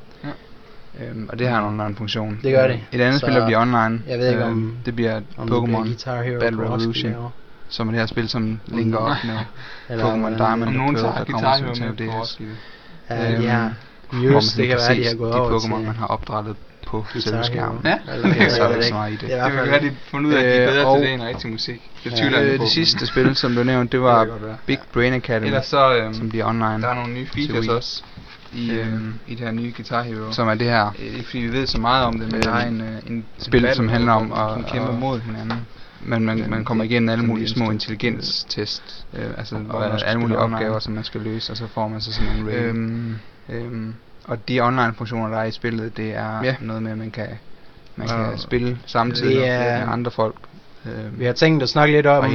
S1: Og det har en online-funktion.
S2: Det gør det.
S1: Et andet spil, der bliver online,
S2: jeg ved ikke om
S1: det bliver Pokémon Battle Revolution, som er det her spil, som linker op med Pokémon Diamond og Pearl, der kommer til DS.
S2: Ja, Muse, det kan være, de har gået over
S1: til de Pokémon, man har opdrettet på selve skærmen.
S2: Ja,
S1: så er det ikke så meget i det.
S3: Det kan være, de fundet ud af, at de er bedre til det end rigtig musik.
S1: Det sidste spil, som du nævnte, det var Big Brain Academy, som bliver online.
S3: Der er nogle nye features også
S1: i det her nye Guitar Hero, som er det her. Ikke fordi vi ved så meget om det, men der er en spil, som handler om at kæmpe mod hinanden. Men man kommer igennem alle mulige små intelligenstest, altså alle mulige opgaver, som man skal løse, og så får man så sådan en rating. Og de online funktioner, der er i spillet, det er noget med, at man kan spille samtidig med andre folk.
S2: Vi har tænkt at snakke lidt om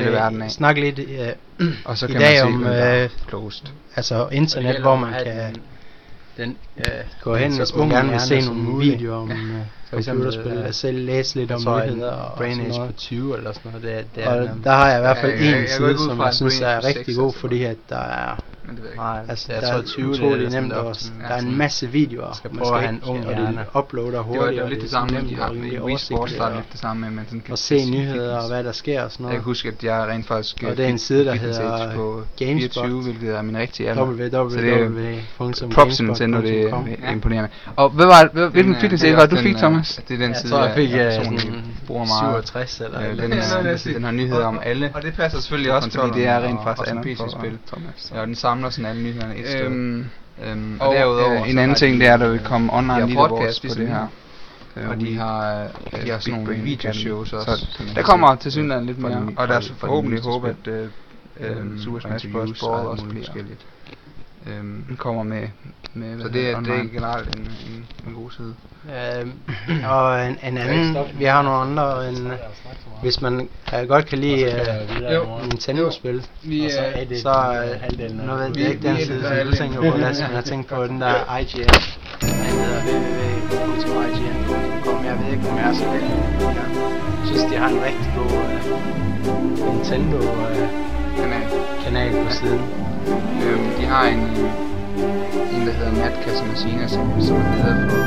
S1: og så
S2: i
S1: kan
S2: dag
S1: man
S2: om
S1: closed.
S2: Altså internet, hvor man kan gå hen, hvis man gerne vil se nogle videoer om for computerspil, og selv læse lidt om nyheder og
S3: Brain
S2: sådan
S3: Age
S2: noget.
S3: på 20 eller sådan noget.
S2: Og der har jeg i hvert fald en side, som jeg synes er rigtig god, fordi at der er altså der er utroligt nemt, og der er en masse videoer,
S3: skal prøve at have en ung hjerne,
S2: uploader hurtigt.
S1: Det var lidt det samme, de har i Wii Sports, der lidt det samme, men sådan
S2: og se nyheder og hvad der sker og sådan noget.
S1: Jeg kan huske, at jeg rent faktisk
S2: og det er en side, der hedder GameSpot,
S1: 24, hvilket er min rigtige alder.
S2: www.gamespot.com.
S1: Nintendo, det er imponerende. Og hvilken fitness var du fik, Thomas? Det er den side,
S3: jeg fik
S1: bruger meget.
S3: 67 eller
S1: den har nyheder om alle. Og det passer selvfølgelig også, fordi det er rent faktisk et PC-spil. Og den samler sådan alle nyhederne et sted. Og derudover en anden ting, det er, at der vil komme online leaderboards på det her. Og de har sådan nogle videoshows også. Der kommer til synligheden lidt mere, og der er forhåbentlig håb, at Super Smash Bros. Brawl også bliver forskelligt. Kommer med så det er generelt en god side.
S2: Og en anden, vi har nogle andre, hvis man godt kan lide Nintendo-spil, så nu ved jeg ikke den side, som du tænker på, Lasse, men jeg tænker på den der IGN, den hedder www.ign.com. Jeg ved ikke, om jeg er så vældig. Jeg synes, de har en rigtig god Nintendo-kanal på siden.
S1: De har en der hedder Matt Casamassina, som er leder for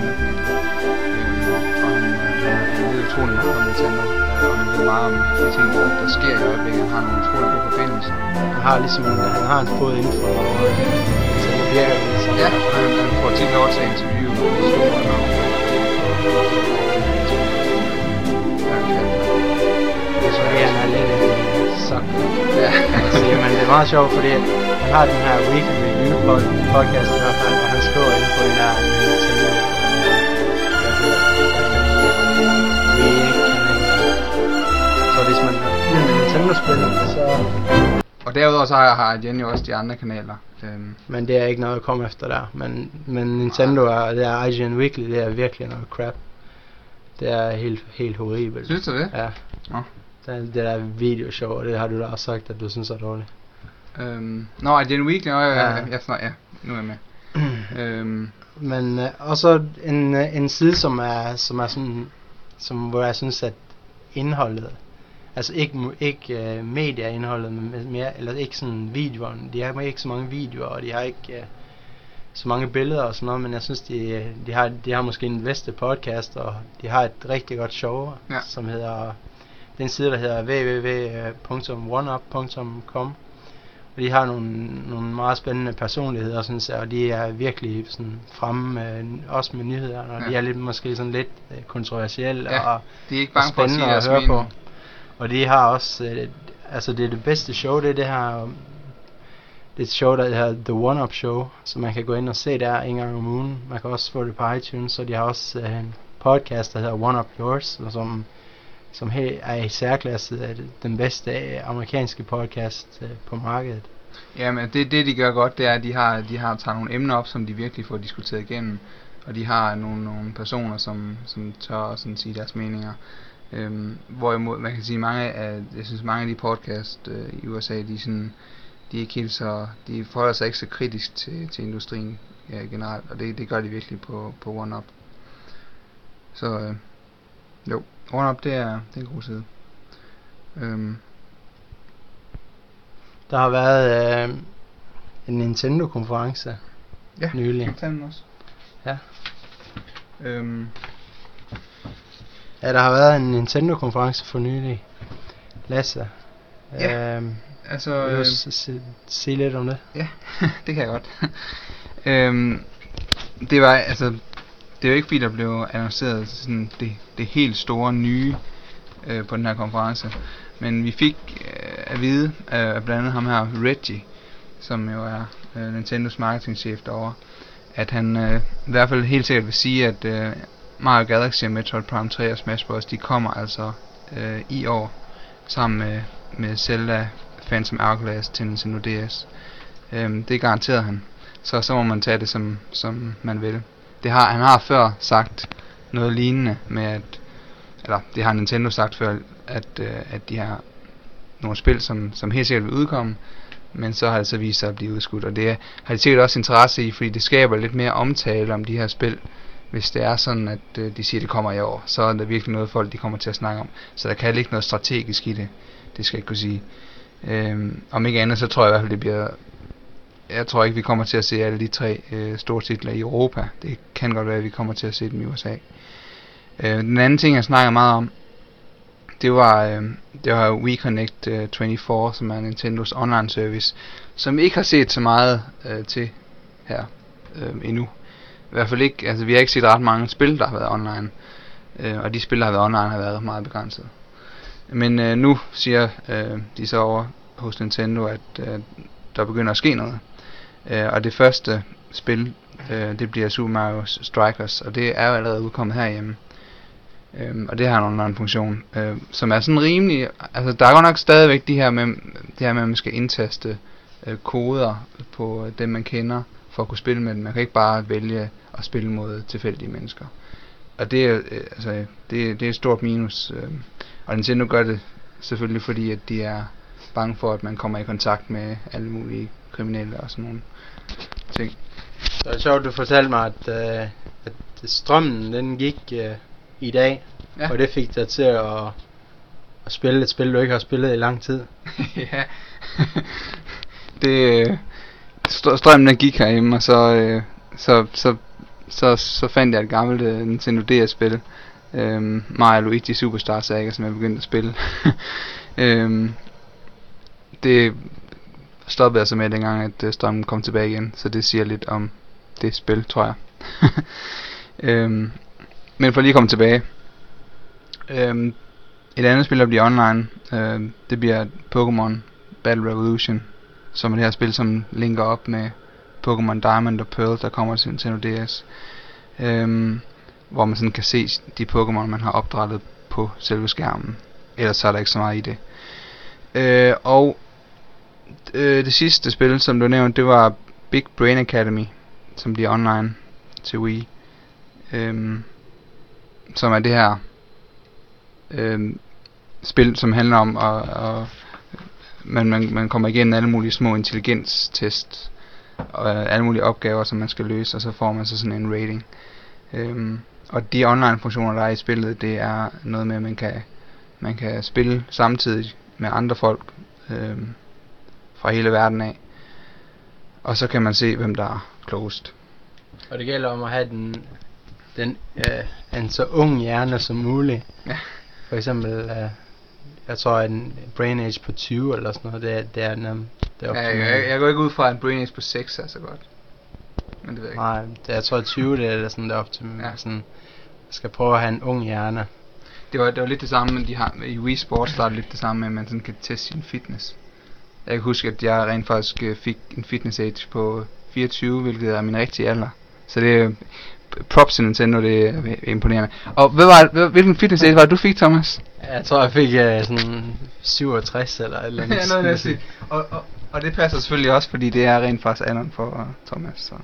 S1: og han ved utrolig meget om Nintendo, og han ved meget om de ting, der sker i øjeblikket. Han har nogle utrolig gode forbindelser.
S2: Han har ligesom han har en fod inden for Nintendo, virker det sådan.
S1: Ja, han får tit lov til at interviewe med de store navne.
S2: Det er fordi han er lidt sucker. Ja, men det er meget sjovt, fordi han har den her weekly review podcast i hvert fald, og han skriver ind på en der Nintendo så hvis man er med Nintendo-spil, så...
S1: Og derudover så har IGN jo også de andre kanaler.
S2: Men det er ikke noget at komme efter der. Men Nintendo og det er IGN Weekly, det er virkelig noget crap. Det er helt horribelt.
S1: Synes du det?
S2: Ja. Det der videoshow, og det har du da også sagt, at du synes er dårligt.
S1: IGN Weekly, nu er jeg med.
S2: Men også en side, som er sådan, hvor jeg synes, at indholdet, altså ikke medieindholdet, men mere, eller ikke sådan videoerne, de har ikke så mange videoer, og de har ikke så mange billeder og sådan noget, men jeg synes, de har måske en bedste podcast, og de har et rigtig godt show, som hedder, den side, der hedder www.oneup.com, og de har nogle meget spændende personligheder, synes jeg, og de er virkelig sådan fremme, også med nyhederne, og de er lidt, måske sådan lidt kontroversielle, og
S1: de er ikke bange
S2: spændende
S1: for
S2: at høre på. Og de har også, altså det er det bedste show, det her, det er et show, der hedder The One Up Show, så man kan gå ind og se der en gang om ugen. Man kan også få det på iTunes, så de har også en podcast, der hedder One Up Yours, som er i særklasse den bedste amerikanske podcast på markedet.
S1: Jamen det de gør godt, det er at de har taget nogle emner op, som de virkelig får diskuteret igennem, og de har nogle personer, som tør sådan sige deres meninger. Hvorimod man kan sige jeg synes mange af de podcast i USA, de er ikke helt så, de forholder sig ikke så kritisk til industrien generelt, og det gør de virkelig på One Up. Så jo, One Up det er en god side.
S2: Der har været en Nintendo-konference nylig.
S1: Også.
S2: Ja. Ja, der har været en Nintendo-konference for nylig. Lasse.
S1: Ja.
S2: Vil du sige lidt om det?
S1: Ja, det kan jeg godt. Det er jo ikke fordi der blev annonceret sådan det helt store nye på den her konference, men vi fik at vide af blandt andet ham her Reggie, som jo er Nintendos marketingchef derovre, at han i hvert fald helt sikkert vil sige, at Mario Galaxy og Metroid Prime 3 og Smash Bros. De kommer altså i år sammen med Zelda Phantom Hourglass til Nintendo DS. Det garanterede han. Så må man tage det som man vil. Han har før sagt noget lignende med det har Nintendo sagt før, at de har nogle spil, som helt sikkert vil udkomme, men så har det så vist sig at blive udskudt, og det har de sikkert også interesse i, fordi det skaber lidt mere omtale om de her spil, hvis det er sådan, at de siger, at det kommer i år, så er der virkelig noget folk, de kommer til at snakke om, så der kan ligge noget strategisk i det, det skal jeg ikke kunne sige. Om ikke andet, så tror jeg i hvert fald, det bliver, jeg tror ikke, vi kommer til at se alle de 3 store titler i Europa, det kan godt være, at vi kommer til at se dem i USA. Den anden ting, jeg snakker meget om, det var Wii Connect 24, som er Nintendos online service, som vi ikke har set så meget til her endnu. I hvert fald ikke, altså vi har ikke set ret mange spil, der har været online, og de spil, der har været online, har været meget begrænset. Men nu siger de så over hos Nintendo, at der begynder at ske noget. Og det første spil, det bliver Super Mario Strikers, og det er jo allerede udkommet herhjemme. Og det har en online funktion, som er sådan rimelig, altså der er godt nok stadigvæk det her med at man skal indtaste koder på dem man kender, for at kunne spille med dem. Man kan ikke bare vælge at spille mod tilfældige mennesker. Og det er det er et stort minus. Og Nintendo gør det selvfølgelig, fordi at de er bange for, at man kommer i kontakt med alle mulige kriminelle og sådan nogle ting.
S3: Så er det sjovt, du fortalte mig, at strømmen den gik i dag, og det fik dig til at spille et spil, du ikke har spillet i lang tid.
S1: Ja. Strømmen den gik herhjemme, og så fandt jeg et gammelt Nintendo DS-spil, Mario Luigi Superstar Saga, som jeg begyndte at spille. Det stoppede jeg så med dengang, at strømmen kom tilbage igen, så det siger lidt om det spil, tror jeg. Men for lige at komme tilbage, et andet spil, der bliver online, det bliver Pokémon Battle Revolution, som er det her spil, som linker op med Pokémon Diamond og Pearl, der kommer til Nintendo DS, hvor man sådan kan se de Pokémon, man har opdrættet på selve skærmen. Ellers så er der ikke så meget i det. Og det sidste spil, som du nævnte, det var Big Brain Academy, som bliver online til Wii, som er det her spil, som handler om at man kommer igennem alle mulige små intelligenstest og alle mulige opgaver, som man skal løse, og så får man så sådan en rating. Og de online funktioner, der er i spillet, det er noget med, at man kan spille samtidig med andre folk fra hele verden af, og så kan man se, hvem der er klogest.
S3: Og det gælder om at have en så ung hjerne som muligt.
S1: Ja.
S3: For eksempel jeg tror en brain age på 20 eller sådan noget, det er
S1: jeg går ikke ud fra en brain age på 6 er så godt. Men det ved jeg ikke.
S3: Nej, jeg tror 20 det er sådan der op til sådan, skal prøve at have en ung hjerne.
S1: Det var lidt det samme, men de har i Wii Sports, der er lidt det samme med, at man sådan kan teste sin fitness. Jeg kan huske, at jeg rent faktisk fik en fitness age på 24, hvilket er min rigtige alder. Så det er props til Nintendo, det er imponerende. Og hvilken fitness age var det, du fik, Thomas?
S3: Jeg tror, jeg fik sådan 67 eller et eller andet.
S1: Ja, noget næste. Og det passer selvfølgelig også, fordi det er rent faktisk alderen for Thomas. Så.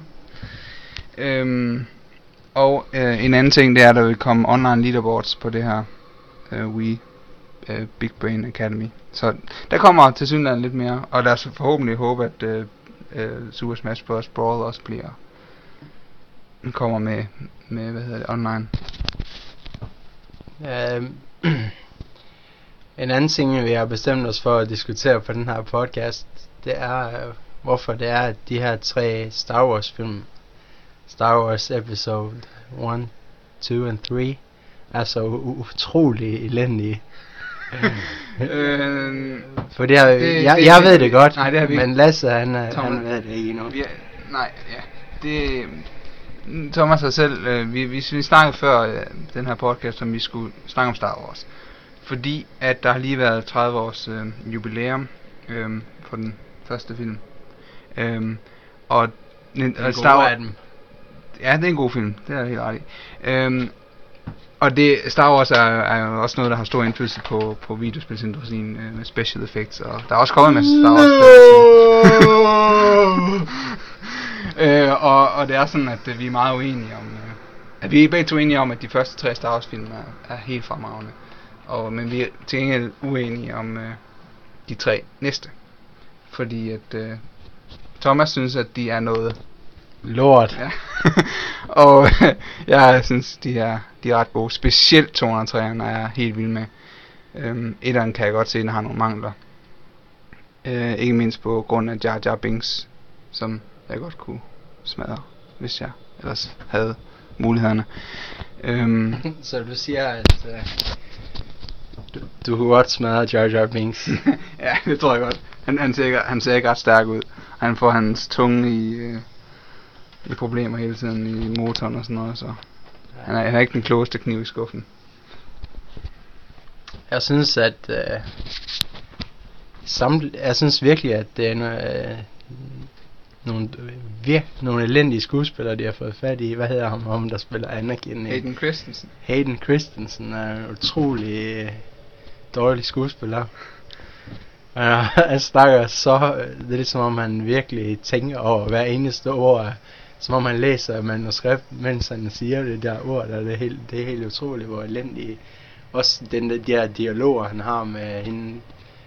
S1: En anden ting, det er, at der vil komme online leaderboards på det her Wii Big Brain Academy. Så der kommer til synligheden lidt mere, og der er så forhåbentlig håb, at Super Smash Bros. Brawl også kommer med online.
S3: En anden ting, vi har bestemt os for at diskutere på den her podcast, det er, hvorfor det er, at de her 3 Star Wars film, Star Wars Episode 1, 2 and 3, er så utrolig elendige. For det jeg ved det godt, nej, det men Lasse han ved det ikke endnu.
S1: Thomas og selv, vi snakkede før den her podcast, om vi skulle snakke om Star Wars. Fordi at der har lige været 30 års jubilæum for den første film. Og
S3: Star Wars.
S1: Ja, det er en god film, det er helt ret i. Og Star Wars er jo også noget, der har stor indflydelse på videospilsindustrien med special effects, og der er også kommet en masse Star Wars. Og det er sådan, at vi er meget uenige om, at vi er begge to enige om, at de første 3 Star Wars film er helt fremragende. Men vi er til gengæld uenige om de 3 næste. Fordi at Thomas synes, at de er noget
S3: lort.
S1: Ja. Og jeg synes, de er ret gode. Specielt 203'eren er jeg helt vild med. Etteren kan jeg godt se, den har nogle mangler. Ikke mindst på grund af Jar Jar Binks, som jeg godt kunne smadre, hvis jeg ellers havde mulighederne.
S3: Så du siger, at du kunne godt smadre Jar Jar Binks?
S1: Ja, det tror jeg godt. Han ser ikke ret stærk ud. Han får hans tunge i problemer hele tiden i motoren og sådan noget, så han er ikke den klogeste kniv i skuffen.
S3: Jeg synes, at jeg synes virkelig, at det er nogle elendige skuespillere, de har fået fat i. Hvad hedder ham, der spiller Anakin? Hayden Christensen er en utrolig dårlig skuespiller. Han snakker så, det er ligesom om han virkelig tænker over hver eneste ord, som om han læser manuskript, mens han siger det der ord, der det er helt utroligt, hvor elendige. Også de der dialoger, han har med hende,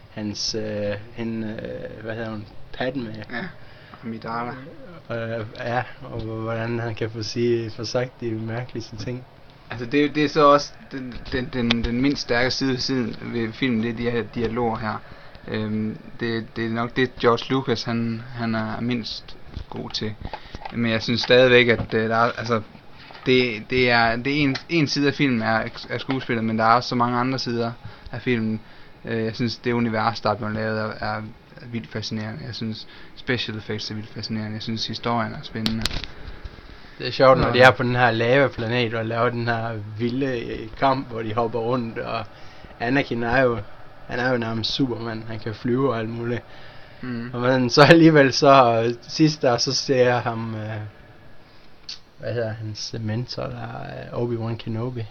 S3: hvad hedder hun, Padme.
S1: Ja, Amidala.
S3: Ja, og hvordan han kan få sagt de mærkeligste ting.
S1: Altså det er så også den mindst stærke side ved filmen, det er de her dialoger her. Det er nok det George Lucas han er mindst god til. Men jeg synes stadigvæk, at der er, altså det er en side af filmen er skuespillet, men der er også så mange andre sider af filmen. Jeg synes det univers, der er blevet lavet, er vildt fascinerende. Jeg synes special effects er vildt fascinerende. Jeg synes historien er spændende.
S3: Det er sjovt, når de er på den her lavaplanet og laver den her vilde kamp, hvor de hopper rundt, og Anakin er jo nærmest Superman. Han kan flyve og alt muligt. Men så alligevel så sidst der, så ser jeg ham, hvad hedder hans mentor, der er Obi-Wan Kenobi,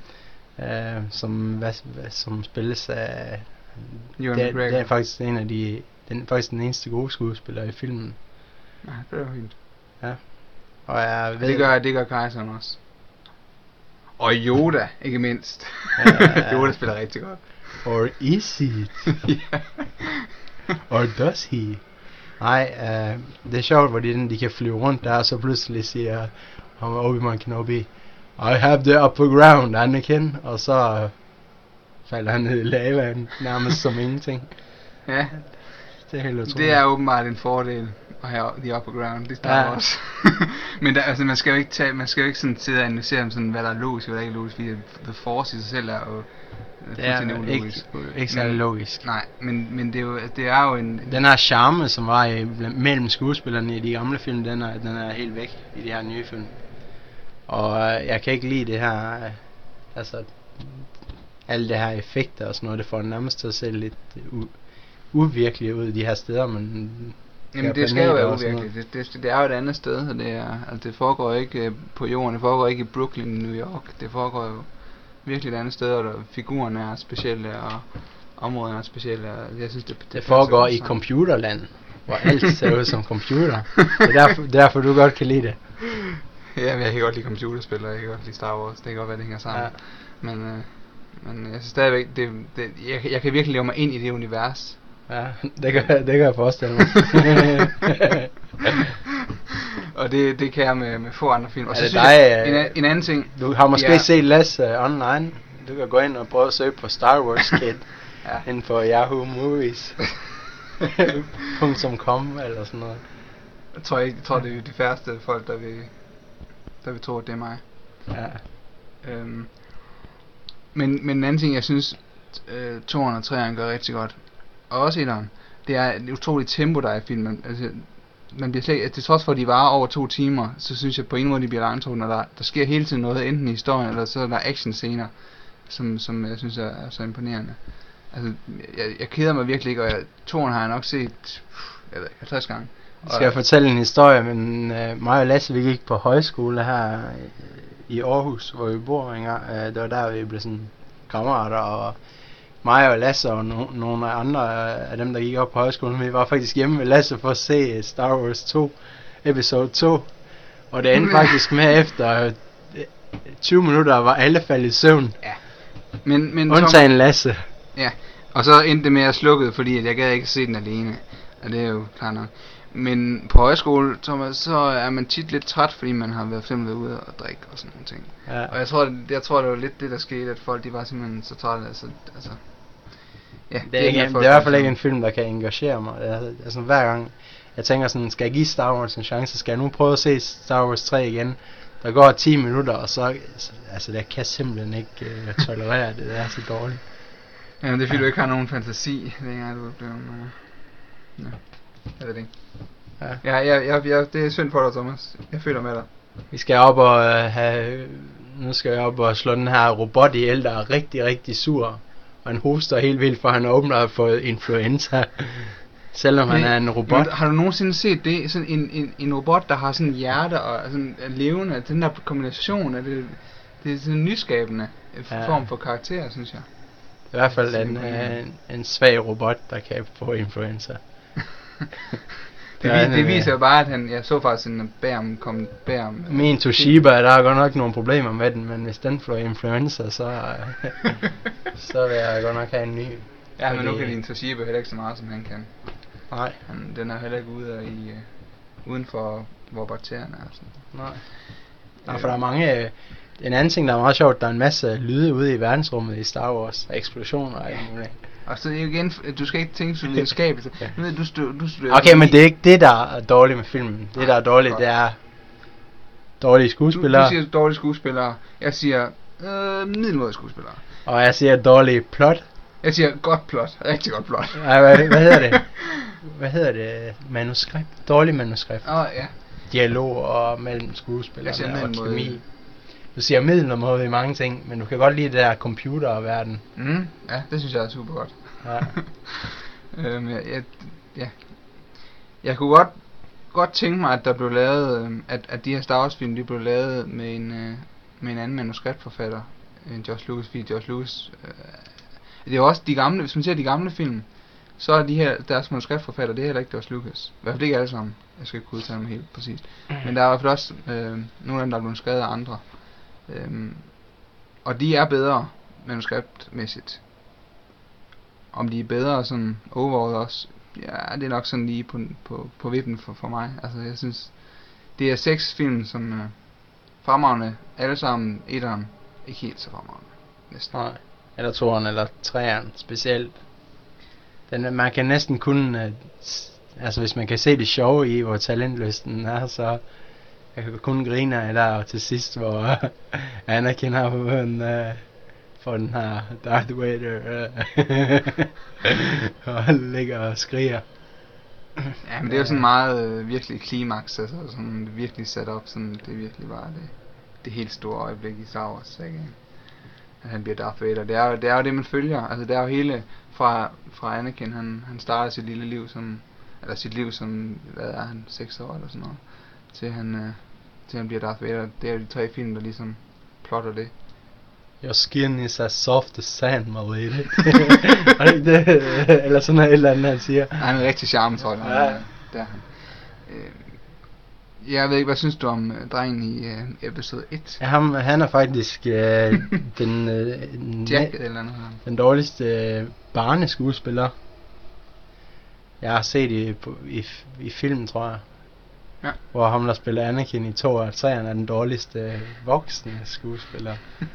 S3: som spilles af det er faktisk faktisk den eneste gode skuespiller i filmen.
S1: Nej, det er jo fint.
S3: Ja. Og jeg ved,
S1: det gør kejseren også. Og Yoda, ikke mindst. Yoda spiller rigtig godt.
S3: Or is it? Or does he? Nej, det er sjovt, hvor de kan flyve rundt der, og så pludselig siger Obi-Wan Kenobi, I have the upper ground, Anakin, og så falder han ned i lavaen, nærmest som ingenting.
S1: Ja,
S3: det er helt utroligt.
S1: Det er åbenbart en fordel at have the upper ground, det står også. Men der, altså, man skal jo ikke sådan sidde og analysere sådan, hvad der er logisk og hvad der ikke er logisk, fordi The Force i sig selv er jo fuldstændig ulogisk.
S3: Ikke særlig logisk.
S1: Nej, men det er jo en...
S3: Den her charme, som var mellem skuespillerne i de gamle film, den er helt væk i de her nye film. Og jeg kan ikke lide det her, altså alle det her effekter og sådan noget, det får nærmest til at se lidt uvirkeligt ud de her steder, men...
S1: Jamen det skal jo være uvirkeligt, det er jo et andet sted, så det foregår ikke på jorden, det foregår ikke i Brooklyn, New York, det foregår jo virkelig et andet sted, og figurerne er specielle, og områderne er specielle, og jeg synes
S3: det foregår i computerland, hvor alt ser ud som computer. Det er derfor du godt kan lide det.
S1: Ja, men jeg kan godt lide computerspil, og jeg kan godt lide Star Wars, det kan godt være, det hænger sammen. Ja. Men jeg synes stadigvæk, jeg kan virkelig leve mig ind i det univers.
S3: Ja, det kan jeg forestille mig.
S1: Og det kan jeg med få andre film. Og så
S3: synes jeg,
S1: en anden ting.
S3: Du har måske set Lasse online. Du kan gå ind og prøve at søge på Star Wars Kid inden for Yahoo Movies. .com eller sådan noget.
S1: Jeg tror det er de færreste folk, der vil tro, at det er mig.
S3: Ja.
S1: Men en anden ting, jeg synes 203'eren gør rigtig godt, og også 1'eren, det er et utroligt tempo, der er i filmen. Altså, man bliver slet, til trods for, at de varer over 2 timer, så synes jeg på ingen måde, de bliver langtrukne, og der sker hele tiden noget, enten i historien, eller så er der action-scener, som jeg synes er så imponerende. Altså, jeg keder mig virkelig ikke, og 2'eren har jeg nok set 50 gange.
S3: Skal jeg fortælle en historie, men mig og Lasse, vi gik på højskole her i Aarhus, hvor vi bor engang. Det var der, vi blev sådan kammerater, og mig og Lasse og nogle andre af dem, der gik op på højskolen, vi var faktisk hjemme med Lasse for at se Star Wars 2, episode 2. Og det endte faktisk med efter 20 minutter, var alle faldet i søvn.
S1: Ja. Men
S3: undtagen Lasse.
S1: Ja, og så endte det med at slukke, fordi at jeg gad ikke se den alene. Og det er jo klart nok. Men på højskole, Thomas, så er man tit lidt træt, fordi man har været simpelthen ude og drikke og sådan nogle ting. Ja. Og jeg tror, det var lidt det, der skete, at folk de var simpelthen så trætte. Altså, ja,
S3: det er i hvert fald ikke en film, der kan engagere mig. Altså hver gang jeg tænker sådan, skal jeg give Star Wars en chance, skal jeg nu prøve at se Star Wars 3 igen. Der går 10 minutter, og så altså jeg kan simpelthen ikke tolerere det er så dårligt.
S1: Ja, det er fordi du ikke har nogen fantasi, længere du er blevet... Ja, jeg ved det ikke. Ja, det er synd for dig, Thomas. Jeg føler med dig.
S3: Vi skal op og nu skal jeg op og slå den her robot ihjel, der er rigtig, rigtig sur. Og han hoster helt vildt, for han åbner og har fået influenza. Selvom han er en robot.
S1: Har du nogensinde set det? Sådan en robot, der har sådan hjerte og sådan levende. Den der kombination af det er sådan en nyskabende form for karakter, synes jeg.
S3: I hvert fald en svag robot, der kan få influenza.
S1: det viser jo bare, at jeg så faktisk en bærm.
S3: Min Toshiba, der er godt nok nogle problemer med den, men hvis den får influenza, så vil jeg godt nok have en ny.
S1: Ja, men nu kan din Toshiba heller ikke så meget, som han kan.
S3: Nej.
S1: Den er heller ikke uden for, hvor bakterierne er. Sådan.
S3: Nej. Ja, for der er mange... En anden ting, der er meget sjovt, der er en masse lyde ude i verdensrummet i Star Wars. Eksplosioner og alt muligt.
S1: Og så igen, du skal ikke tænke så videnskabeligt. Du
S3: okay, men det er ikke det, der er dårligt med filmen. Det, der er dårligt, det er dårlige skuespillere.
S1: Du siger dårlige skuespillere. Jeg siger middelmådige skuespillere.
S3: Og jeg siger dårlige plot.
S1: Jeg siger godt plot. Rigtig godt plot.
S3: Hvad hedder det? Hvad hedder det? Manuskript? Dårlig manuskript.
S1: Ja.
S3: Dialog og mellem skuespillerne og kemi. Du siger middelmåde i mange ting, men du kan godt lide det der computerverden.
S1: Ja, det synes jeg er super godt. Ja. Jeg kunne godt tænke mig, at der blev lavet, at de her Star Wars film, de blev lavet med en anden manuskriptforfatter end George Lucas, fordi George Lucas, det er jo også de gamle, hvis man ser de gamle film, så er de her, deres manuskriptforfatter, det er heller ikke George Lucas. I hvert fald ikke alle sammen. Jeg skal ikke kunne udtale mig helt præcist. Men der er i hvert fald også nogle af dem, der er blevet skrevet af andre. Og de er bedre manuskriptmæssigt. Om de er bedre sådan overall også, ja, det er nok sådan lige på vippen for mig. Altså jeg synes, det er 6 film, som fremragende, alle sammen. Etteren ikke helt så fremragende. Næsten.
S3: Nej, eller toeren eller treeren specielt. Man kan næsten kun, altså hvis man kan se det sjove i, hvor talentløsten er, så jeg kan kun grine af der til sidst, hvor Anakin har for den her Darth Vader og ligger og skriger.
S1: Ja, men det er jo sådan meget virkelig klimaks, altså sådan virkelig sat op, sådan det virkelig var det helt store øjeblik i Star Wars, ikke? At han bliver Darth Vader. Det er jo det man følger. Altså det er jo hele fra Anakin, han starter sit lille liv som, eller sit liv som, hvad er han, 6 år eller sådan noget, til han bliver Darth Vader. Det er jo de 3 film, der ligesom plotter det.
S3: Your skin is as soft as sand, my lady. Eller sådan noget, et eller andet, han siger.
S1: Han er en rigtig charme, tror jeg. Ja. Jeg ved ikke, hvad synes du om drengen i episode 1?
S3: Ja, han er faktisk den den dårligste barneskuespiller. Jeg har set i filmen, tror jeg. Ja. Hvor ham, der spiller Anakin i 2 og 3'eren, er den dårligste voksne skuespiller.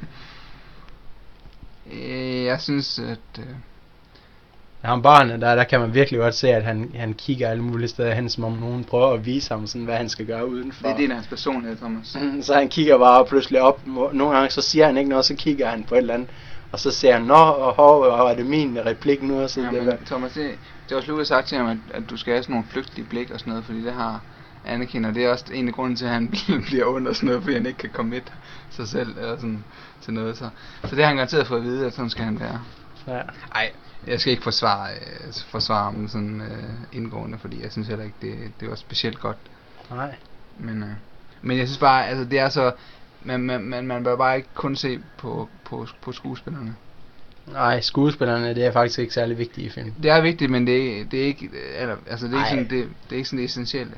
S1: Jeg synes, at...
S3: Ham barnet, der kan man virkelig godt se, at han kigger alle mulige steder hen, som om nogen prøver at vise ham, sådan, hvad han skal gøre udenfor.
S1: Det er del af hans personlighed, Thomas.
S3: Så han kigger bare pludselig op. Nogle gange så siger han ikke noget, så kigger han på et eller andet. Og så siger han, nå, og er det min replik nu? Og så
S1: ja, men Thomas, George Lucas har sagt til ham, at du skal have sådan nogle flygtige blik og sådan noget, fordi det har Anakin, og det er også en af grunden til, at han bliver ondt og sådan noget, fordi han ikke kan komme med sig selv eller sådan, til noget. Så det har han garanteret fået at vide, at sådan skal han være. Ja. Ej, jeg skal ikke forsvare ham sådan indgående, fordi jeg synes heller ikke, det var specielt godt.
S3: Nej.
S1: Men jeg synes bare, altså det er så, man bør bare ikke kun se på skuespillerne.
S3: Nej, skuespillerne, det er faktisk ikke særlig vigtigt i filmen.
S1: Det er vigtigt, men det er ikke, altså det er ikke sådan, det er ikke sådan det essentielle.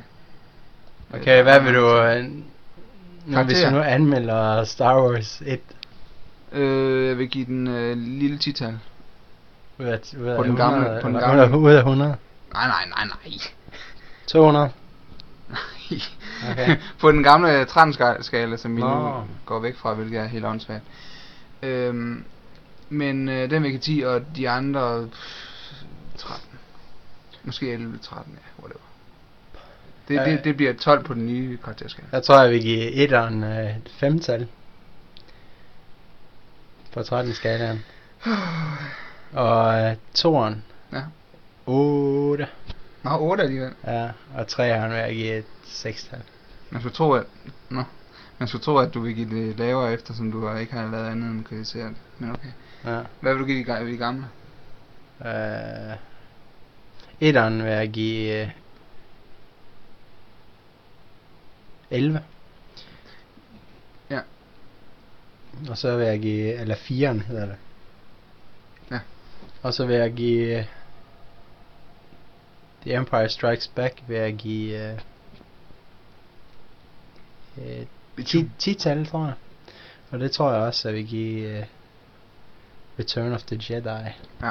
S3: Okay, hvad vil du, hvis du nu anmelder Star Wars 1?
S1: Jeg vil give den lille 10-tal.
S3: Ud af
S1: på den gamle.
S3: Ud af 100?
S1: Nej.
S3: 200?
S1: Nej. Okay. På den gamle 13-skala, som vi nu går væk fra, hvilket er helt åndssvagt. Men den vil jeg give 10, og de andre 13. Måske 11, 13, ja, whatever. Det bliver 12 på den nye karakterskala.
S3: Jeg tror, jeg vil give 1'eren et 5-tal. På 13-skalaen. Og 2'eren.
S1: Ja.
S3: 8.
S1: Nå, 8 alligevel.
S3: Ja, og 3'eren vil jeg give et 6-tal.
S1: Man skulle tro, at du vil give det lavere, eftersom du ikke har lavet andet end kritiseret. Men okay.
S3: Ja.
S1: Hvad vil du give de gamle?
S3: 1'eren vil jeg give 11.
S1: Ja.
S3: Og så vil jeg give, eller 4'eren hedder det.
S1: Ja.
S3: Og så vil jeg give The Empire Strikes Back vil jeg give 10-tal, tror jeg. Og det tror jeg også, at vi give Return of the Jedi.
S1: Ja.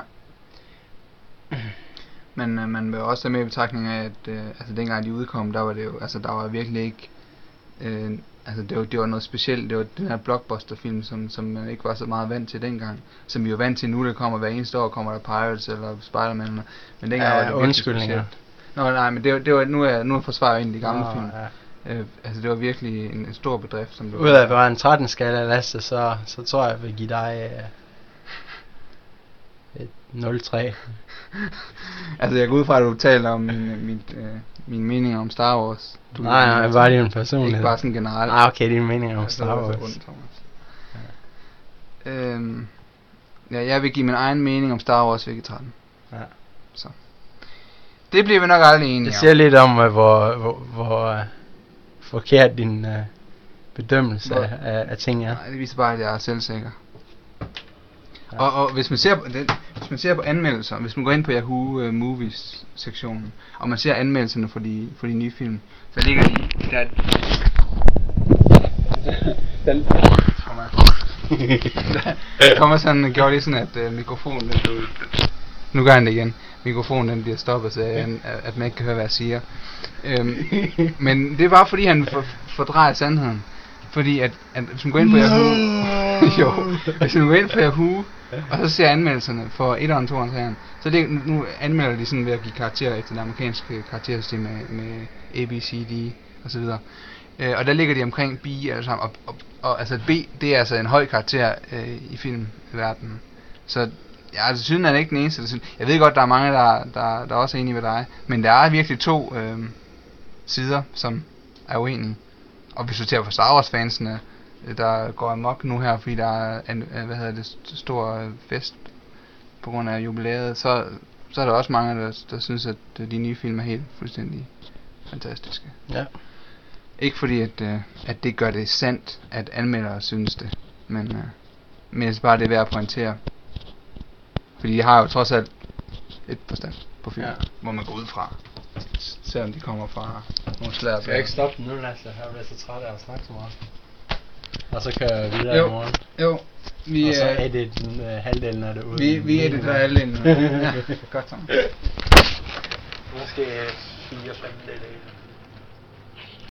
S1: Men man vil også have med i betragtning af, at altså dengang de udkom, der var det jo, altså der var virkelig ikke, altså det var noget specielt. Det var den her blockbuster-film, som man ikke var så meget vant til dengang. Som vi er vant til nu, der kommer hver eneste år, kommer der Pirates eller Spider-Man. Men dengang var det virkelig specielt. Nå nej, men det var nu forsvarer jeg egentlig de gamle film. Ja. Altså det var virkelig en stor bedrift, som du.
S3: Ud af at være en 13-skala, Lasse, så tror jeg, at jeg vil give dig et 0,3.
S1: Altså jeg går ud fra, at du taler om min mening om Star Wars.
S3: Nej, bare din personlighed.
S1: Ikke bare sådan generelt.
S3: Okay, din mening om Star Wars.
S1: Ja, jeg vil give min egen mening om Star Wars, hvilket 13.
S3: Ja.
S1: Så. Det bliver vi nok aldrig enige om.
S3: Det siger lidt om, hvor forkert din bedømmelse af ting er.
S1: Nej, det viser bare, at jeg er selvsikker. Ja. Og hvis man ser på anmeldelser, hvis man går ind på Yahoo Movies sektionen, og man ser anmeldelserne for de nye film, så ligger de der kommer sådan, gjorde lige sådan, at mikrofonen nu gør han det igen. Mikrofonen den bliver stoppet, så at man ikke kan høre, hvad jeg siger. Men det er bare fordi han fordrejer sandheden. Fordi at hvis man går ind på Yahoo hvis man går ind på Yahoo og så ser anmeldelserne for 1'eren, 2'eren, 3'eren, så nu anmelder de sådan ved at give karakterer efter det amerikanske karaktersystem med A, B, C, D og så videre. Og der ligger de omkring B alle sammen, og altså B, det er altså en høj karakter i filmverdenen. Så ja, altså synes han ikke den eneste. Jeg ved godt, der er mange, der også er enige med dig, men der er virkelig to sider, som er uenige. Og hvis du ser på Star Wars fansene, der går amok nu her, fordi der er en stor fest på grund af jubilæet, så er der også mange, der synes, at de nye film er helt fuldstændig fantastiske.
S3: Ja.
S1: Ikke fordi, at det gør det sandt, at anmeldere synes det, men jeg bare det er værd at pointere. Fordi de har jo trods alt et forstand på film, hvor man går ud fra, selvom de kommer fra nogle slæder.
S3: Skal jeg ikke stoppe nu, Lasse? Jeg bliver så træt af at snakke så meget. Og så kører jeg videre i morgen.
S1: Jo.
S3: Og så edit halvdelen af det ud.
S1: Vi editer halvdelen. Ja, godt så.
S3: Måske 4-5 dele.